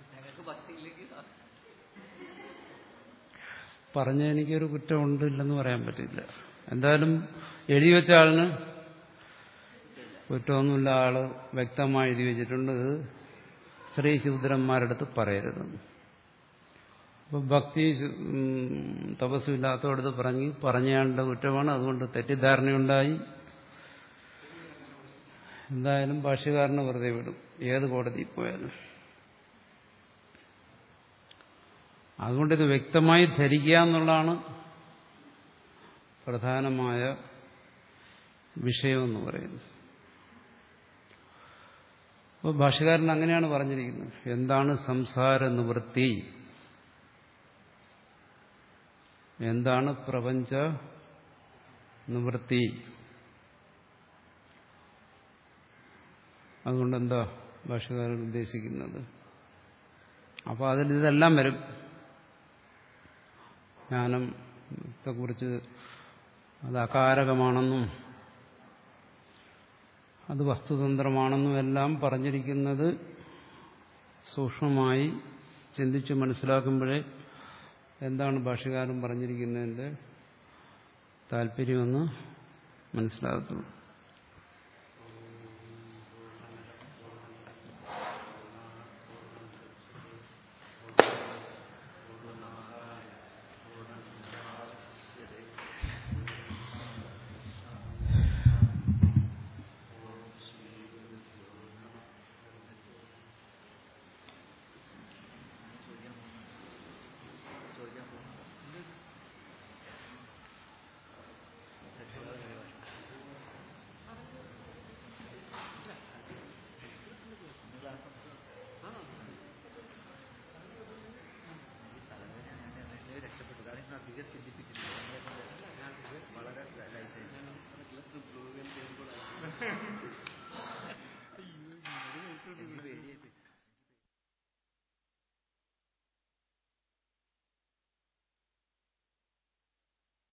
പറഞ്ഞ എനിക്കൊരു കുറ്റം ഉണ്ടില്ലെന്ന് പറയാൻ പറ്റില്ല. എന്തായാലും എഴുതി വെച്ച ആളിന് കുറ്റമൊന്നുമില്ല. ആള് വ്യക്തമായി എഴുതി വെച്ചിട്ടുണ്ട്, സ്ത്രീ ശൂദ്രന്മാരടുത്ത് പറയരുതെന്ന്. അപ്പൊ ഭക്തി തപസ്സുമില്ലാത്തവരടുത്ത് പറഞ്ഞ് പറഞ്ഞയാളുടെ കുറ്റമാണ്. അതുകൊണ്ട് തെറ്റിദ്ധാരണയുണ്ടായി. എന്തായാലും ഭാഷ്യകാരനെ വെറുതെ വിടും, ഏത് കോടതിയിൽ പോയാലും. അതുകൊണ്ടിത് വ്യക്തമായി ധരിക്കുക എന്നുള്ളതാണ് പ്രധാനമായ വിഷയമെന്ന് പറയുന്നത്. അപ്പോൾ ഭാഷ്യകാരൻ അങ്ങനെയാണ് പറഞ്ഞിരിക്കുന്നത്. എന്താണ് സംസാര നിവൃത്തി, എന്താണ് പ്രപഞ്ച നിവൃത്തി, അതുകൊണ്ട് എന്താ ഭാഷ്യകാരൻ ഉദ്ദേശിക്കുന്നത്? അപ്പോൾ അതിൽ ഇതെല്ലാം വരും. ജ്ഞാനത്തെക്കുറിച്ച് അത് അകാരകമാണെന്നും അത് വസ്തുതന്ത്രമാണെന്നും എല്ലാം പറഞ്ഞിരിക്കുന്നത് സൂക്ഷ്മമായി ചിന്തിച്ച് മനസ്സിലാക്കുമ്പോഴേ എന്താണ് ഭാഷ്യകാരൻ പറഞ്ഞിരിക്കുന്നതിൻ്റെ താല്പര്യമെന്ന് മനസ്സിലാകത്തുള്ളൂ. വളരെ